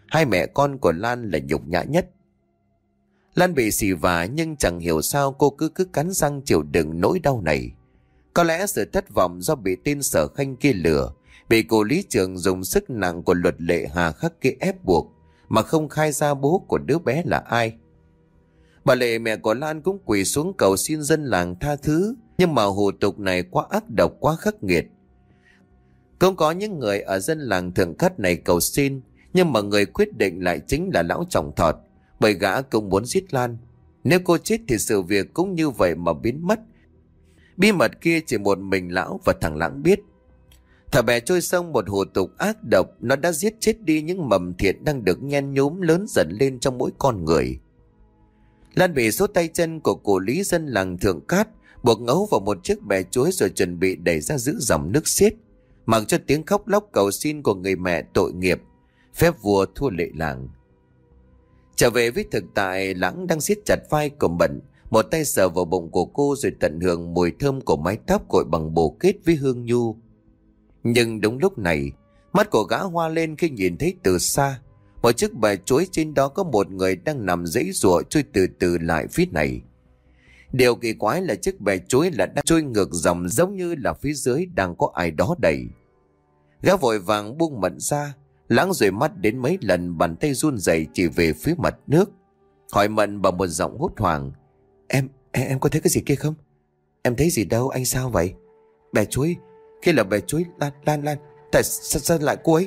hai mẹ con của Lan là nhục nhã nhất. Lan bị xì vả nhưng chẳng hiểu sao cô cứ cứ cắn răng chịu đựng nỗi đau này. Có lẽ sự thất vọng do bị tin Sở Khanh kia lừa, bị cô lý trưởng dùng sức nặng của luật lệ hà khắc kia ép buộc mà không khai ra bố của đứa bé là ai. Bà Lệ, mẹ của Lan, cũng quỳ xuống cầu xin dân làng tha thứ, nhưng mà hủ tục này quá ác độc, quá khắc nghiệt. Cũng có những người ở dân làng Thượng Cát này cầu xin, nhưng mà người quyết định lại chính là lão Trọng Thọt, bởi gã cũng muốn giết Lan. Nếu cô chết thì sự việc cũng như vậy mà biến mất. Bí mật kia chỉ một mình lão và thằng Lãng biết. Thả bè trôi sông, một hủ tục ác độc, nó đã giết chết đi những mầm thiện đang được nhen nhúm lớn dần lên trong mỗi con người. Lan bị số tay chân của cụ lý dân làng Thượng Cát buộc ngấu vào một chiếc bè chuối rồi chuẩn bị đẩy ra giữa dòng nước xiết, mặc cho tiếng khóc lóc cầu xin của người mẹ tội nghiệp. Phép vua thua lệ làng. Trở về với thực tại, Lãng đang siết chặt vai của Mận, một tay sờ vào bụng của cô rồi tận hưởng mùi thơm của mái tóc gội bằng bồ kết với hương nhu. Nhưng đúng lúc này, mắt của gã hoa lên khi nhìn thấy từ xa một chiếc bè chuối, trên đó có một người đang nằm giãy giụa trôi từ từ lại phía này. Điều kỳ quái là chiếc bè chuối là đang trôi ngược dòng, giống như là phía dưới đang có ai đó đẩy. Gã vội vàng buông Mận ra. Lãng dụi mắt đến mấy lần, bàn tay run rẩy chỉ về phía mặt nước, hỏi Mận bằng một giọng hốt hoảng: Em, em, em có thấy cái gì kia không? Em thấy gì đâu, anh sao vậy? Bè chuối, kia là bè chuối Lan, Lan, Lan, tại sao, sao lại cô ấy?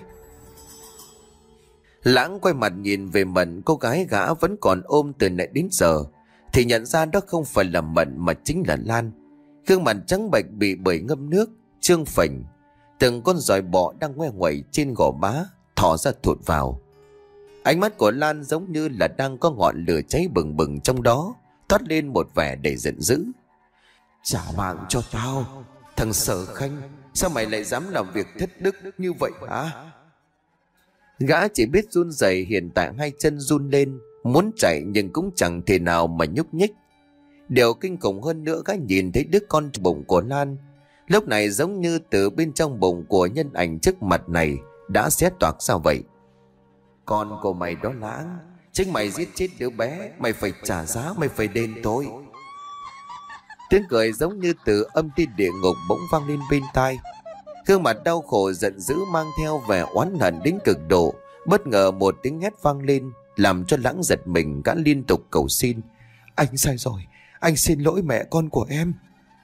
Lãng quay mặt nhìn về Mận, cô gái gã vẫn còn ôm từ nãy đến giờ, thì nhận ra đó không phải là Mận mà chính là Lan. Gương mặt trắng bệch bị bưởi ngâm nước, trương phình, từng con giòi bọ đang ngoe nguẩy trên gò má thò ra thụt vào. Ánh mắt của Lan giống như là đang có ngọn lửa cháy bừng bừng trong đó, toát lên một vẻ đầy giận dữ. Trả mạng cho tao, thằng Sở Khanh, sao mày lại dám làm việc thất đức như vậy hả? Gã chỉ biết run rẩy, hiện tại hai chân run lên, muốn chạy nhưng cũng chẳng thể nào mà nhúc nhích. Điều kinh khủng hơn nữa, gã nhìn thấy đứa con trong bụng của Lan lúc này giống như từ bên trong bụng của nhân ảnh trước mặt này đã xé toạc sao vậy. Con của mày đó Lãng, chính mày giết chết đứa bé, mày phải trả giá, mày phải đền tội. Tiếng cười giống như từ âm ti địa ngục bỗng vang lên bên tai. Gương mặt đau khổ giận dữ mang theo vẻ oán hận đến cực độ. Bất ngờ một tiếng hét vang lên làm cho Lãng giật mình, gã liên tục cầu xin: Anh sai rồi, anh xin lỗi mẹ con của em.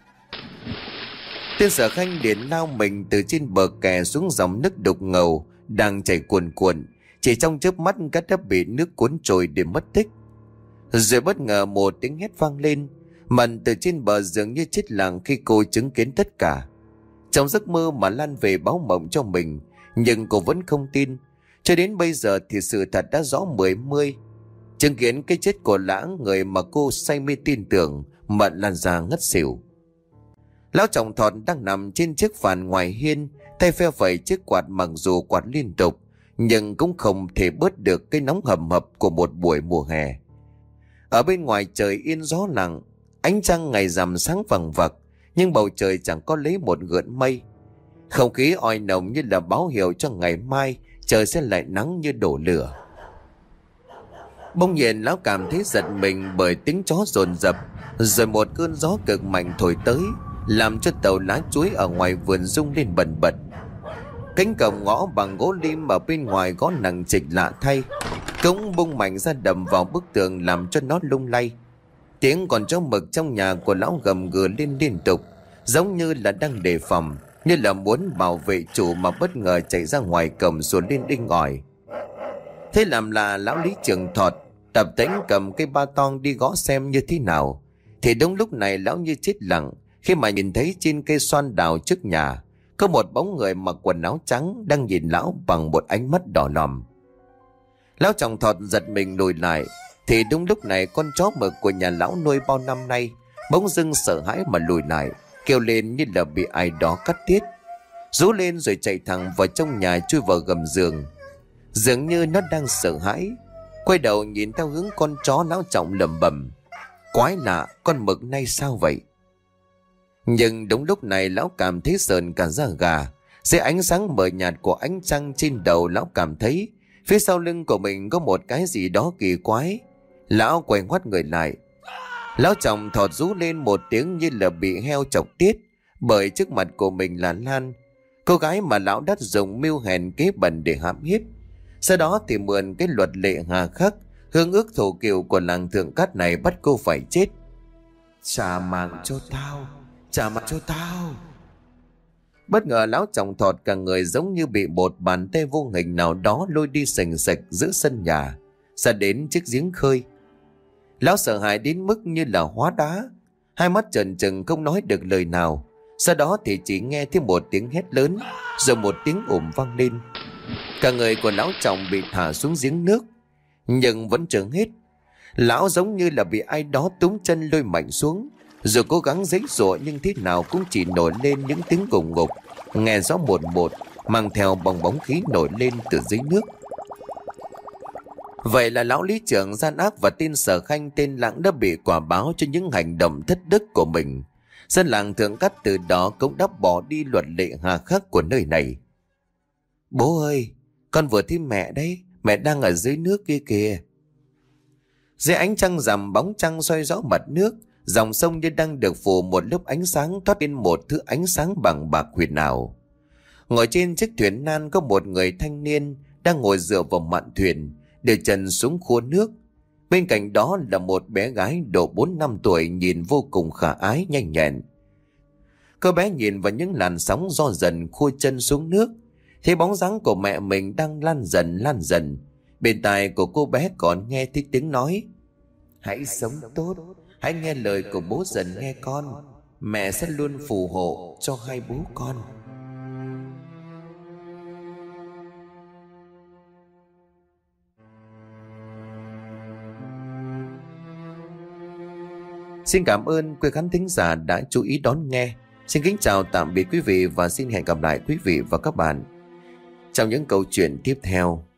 Tên Sở Khanh liền lao mình từ trên bờ kè xuống dòng nước đục ngầu đang chảy cuồn cuộn. Chỉ trong chớp mắt gã đã bị nước cuốn trôi để mất tích. Rồi bất ngờ một tiếng hét vang lên. Mận từ trên bờ dường như chết lặng khi cô chứng kiến tất cả. Trong giấc mơ mà Lan về báo mộng cho mình, nhưng cô vẫn không tin. Cho đến bây giờ thì sự thật đã rõ mười mươi. Chứng kiến cái chết của Lãng, người mà cô say mê tin tưởng, Mận lan ra ngất xỉu. Lão Trọng Thọt đang nằm trên chiếc phàn ngoài hiên, tay phe phẩy chiếc quạt, mặc dù quạt liên tục nhưng cũng không thể bớt được cái nóng hầm hập của một buổi mùa hè. Ở bên ngoài trời yên gió lặng, ánh trăng ngày rằm sáng vằng vặc, nhưng bầu trời chẳng có lấy một gợn mây. Không khí oi nồng như là báo hiệu cho ngày mai trời sẽ lại nắng như đổ lửa. Bỗng nhiên lão cảm thấy giật mình bởi tiếng chó dồn dập, rồi một cơn gió cực mạnh thổi tới, làm cho tàu lá chuối ở ngoài vườn rung lên bần bật. Cánh cổng ngõ bằng gỗ lim ở bên ngoài gõ nặng trịch lạ thay, cũng bung mạnh ra đầm vào bức tường làm cho nó lung lay. Tiếng con chó mực trong nhà của lão gầm gừ lên liên tục, giống như là đang đề phòng, như là muốn bảo vệ chủ, mà bất ngờ chạy ra ngoài cổng rồi lên đinh ỏi. Thế làm là lão Lý Trường Thọt tập tễnh cầm cây ba tong đi gõ xem như thế nào. Thì đúng lúc này lão như chết lặng khi mà nhìn thấy trên cây xoan đào trước nhà có một bóng người mặc quần áo trắng đang nhìn lão bằng một ánh mắt đỏ lòm. Lão Trọng Thọt giật mình lùi lại, thì đúng lúc này con chó mực của nhà lão nuôi bao năm nay bỗng dưng sợ hãi mà lùi lại, kêu lên như là bị ai đó cắt tiết, rú lên rồi chạy thẳng vào trong nhà, chui vào gầm giường. Dường như nó đang sợ hãi, quay đầu nhìn theo hướng con chó, lão Trọng lẩm bẩm: Quái lạ, con mực nay sao vậy? Nhưng đúng lúc này lão cảm thấy sờn cả da gà. Dưới ánh sáng mờ nhạt của ánh trăng trên đầu, lão cảm thấy Phía sau lưng của mình có một cái gì đó kỳ quái. Lão quay ngoắt người lại. Lão chồng thọt rú lên một tiếng như là bị heo chọc tiết, bởi trước mặt của mình là Lan, cô gái mà lão đã dùng mưu hèn kế bẩn để hãm hiếp. Sau đó thì mượn cái luật lệ hà khắc, hương ước thổ kiều của làng Thượng Cát này bắt cô phải chết. Trả mạng cho tao, trả mạng cho tao. Bất ngờ lão chồng thọt cả người giống như bị một bàn tay vô hình nào đó lôi đi sành sạch giữa sân nhà, ra đến chiếc giếng khơi. Lão sợ hãi đến mức như là hóa đá, hai mắt trợn trừng không nói được lời nào. Sau đó thì chỉ nghe thêm một tiếng hét lớn, rồi một tiếng ồm vang lên. Cả người của lão chồng bị thả xuống giếng nước. Nhưng vẫn chưa hết. Lão giống như là bị ai đó túm chân lôi mạnh xuống, rồi cố gắng giãy giụa nhưng thế nào cũng chỉ nổi lên những tiếng gùng ngục, nghe rõ một một, mang theo bong bóng khí nổi lên từ dưới nước. Vậy là lão lý trưởng gian ác và tên Sở Khanh tên Lãng đã bị quả báo cho những hành động thất đức của mình. Dân làng Thượng Cát từ đó cũng đã bỏ đi luật lệ hà khắc của nơi này. Bố ơi, con vừa thấy mẹ đấy, mẹ đang ở dưới nước kia kìa. Dưới ánh trăng rằm, bóng trăng soi rõ mặt nước, dòng sông như đang được phủ một lớp ánh sáng, toát lên một thứ ánh sáng bằng bạc huyền ảo. Ngồi trên chiếc thuyền nan có một người thanh niên đang ngồi dựa vào mạn thuyền, để chân xuống khua nước. Bên cạnh đó là một bé gái độ bốn năm tuổi nhìn vô cùng khả ái nhanh nhẹn. Cô bé nhìn vào những làn sóng do dần khua chân xuống nước, thấy bóng dáng của mẹ mình đang lan dần lan dần. Bên tai của cô bé còn nghe thấy tiếng nói: hãy sống tốt, hãy nghe lời của bố dần nghe con, mẹ sẽ luôn phù hộ cho hai bố con. Xin cảm ơn quý khán thính giả đã chú ý đón nghe. Xin kính chào tạm biệt quý vị và xin hẹn gặp lại quý vị và các bạn trong những câu chuyện tiếp theo.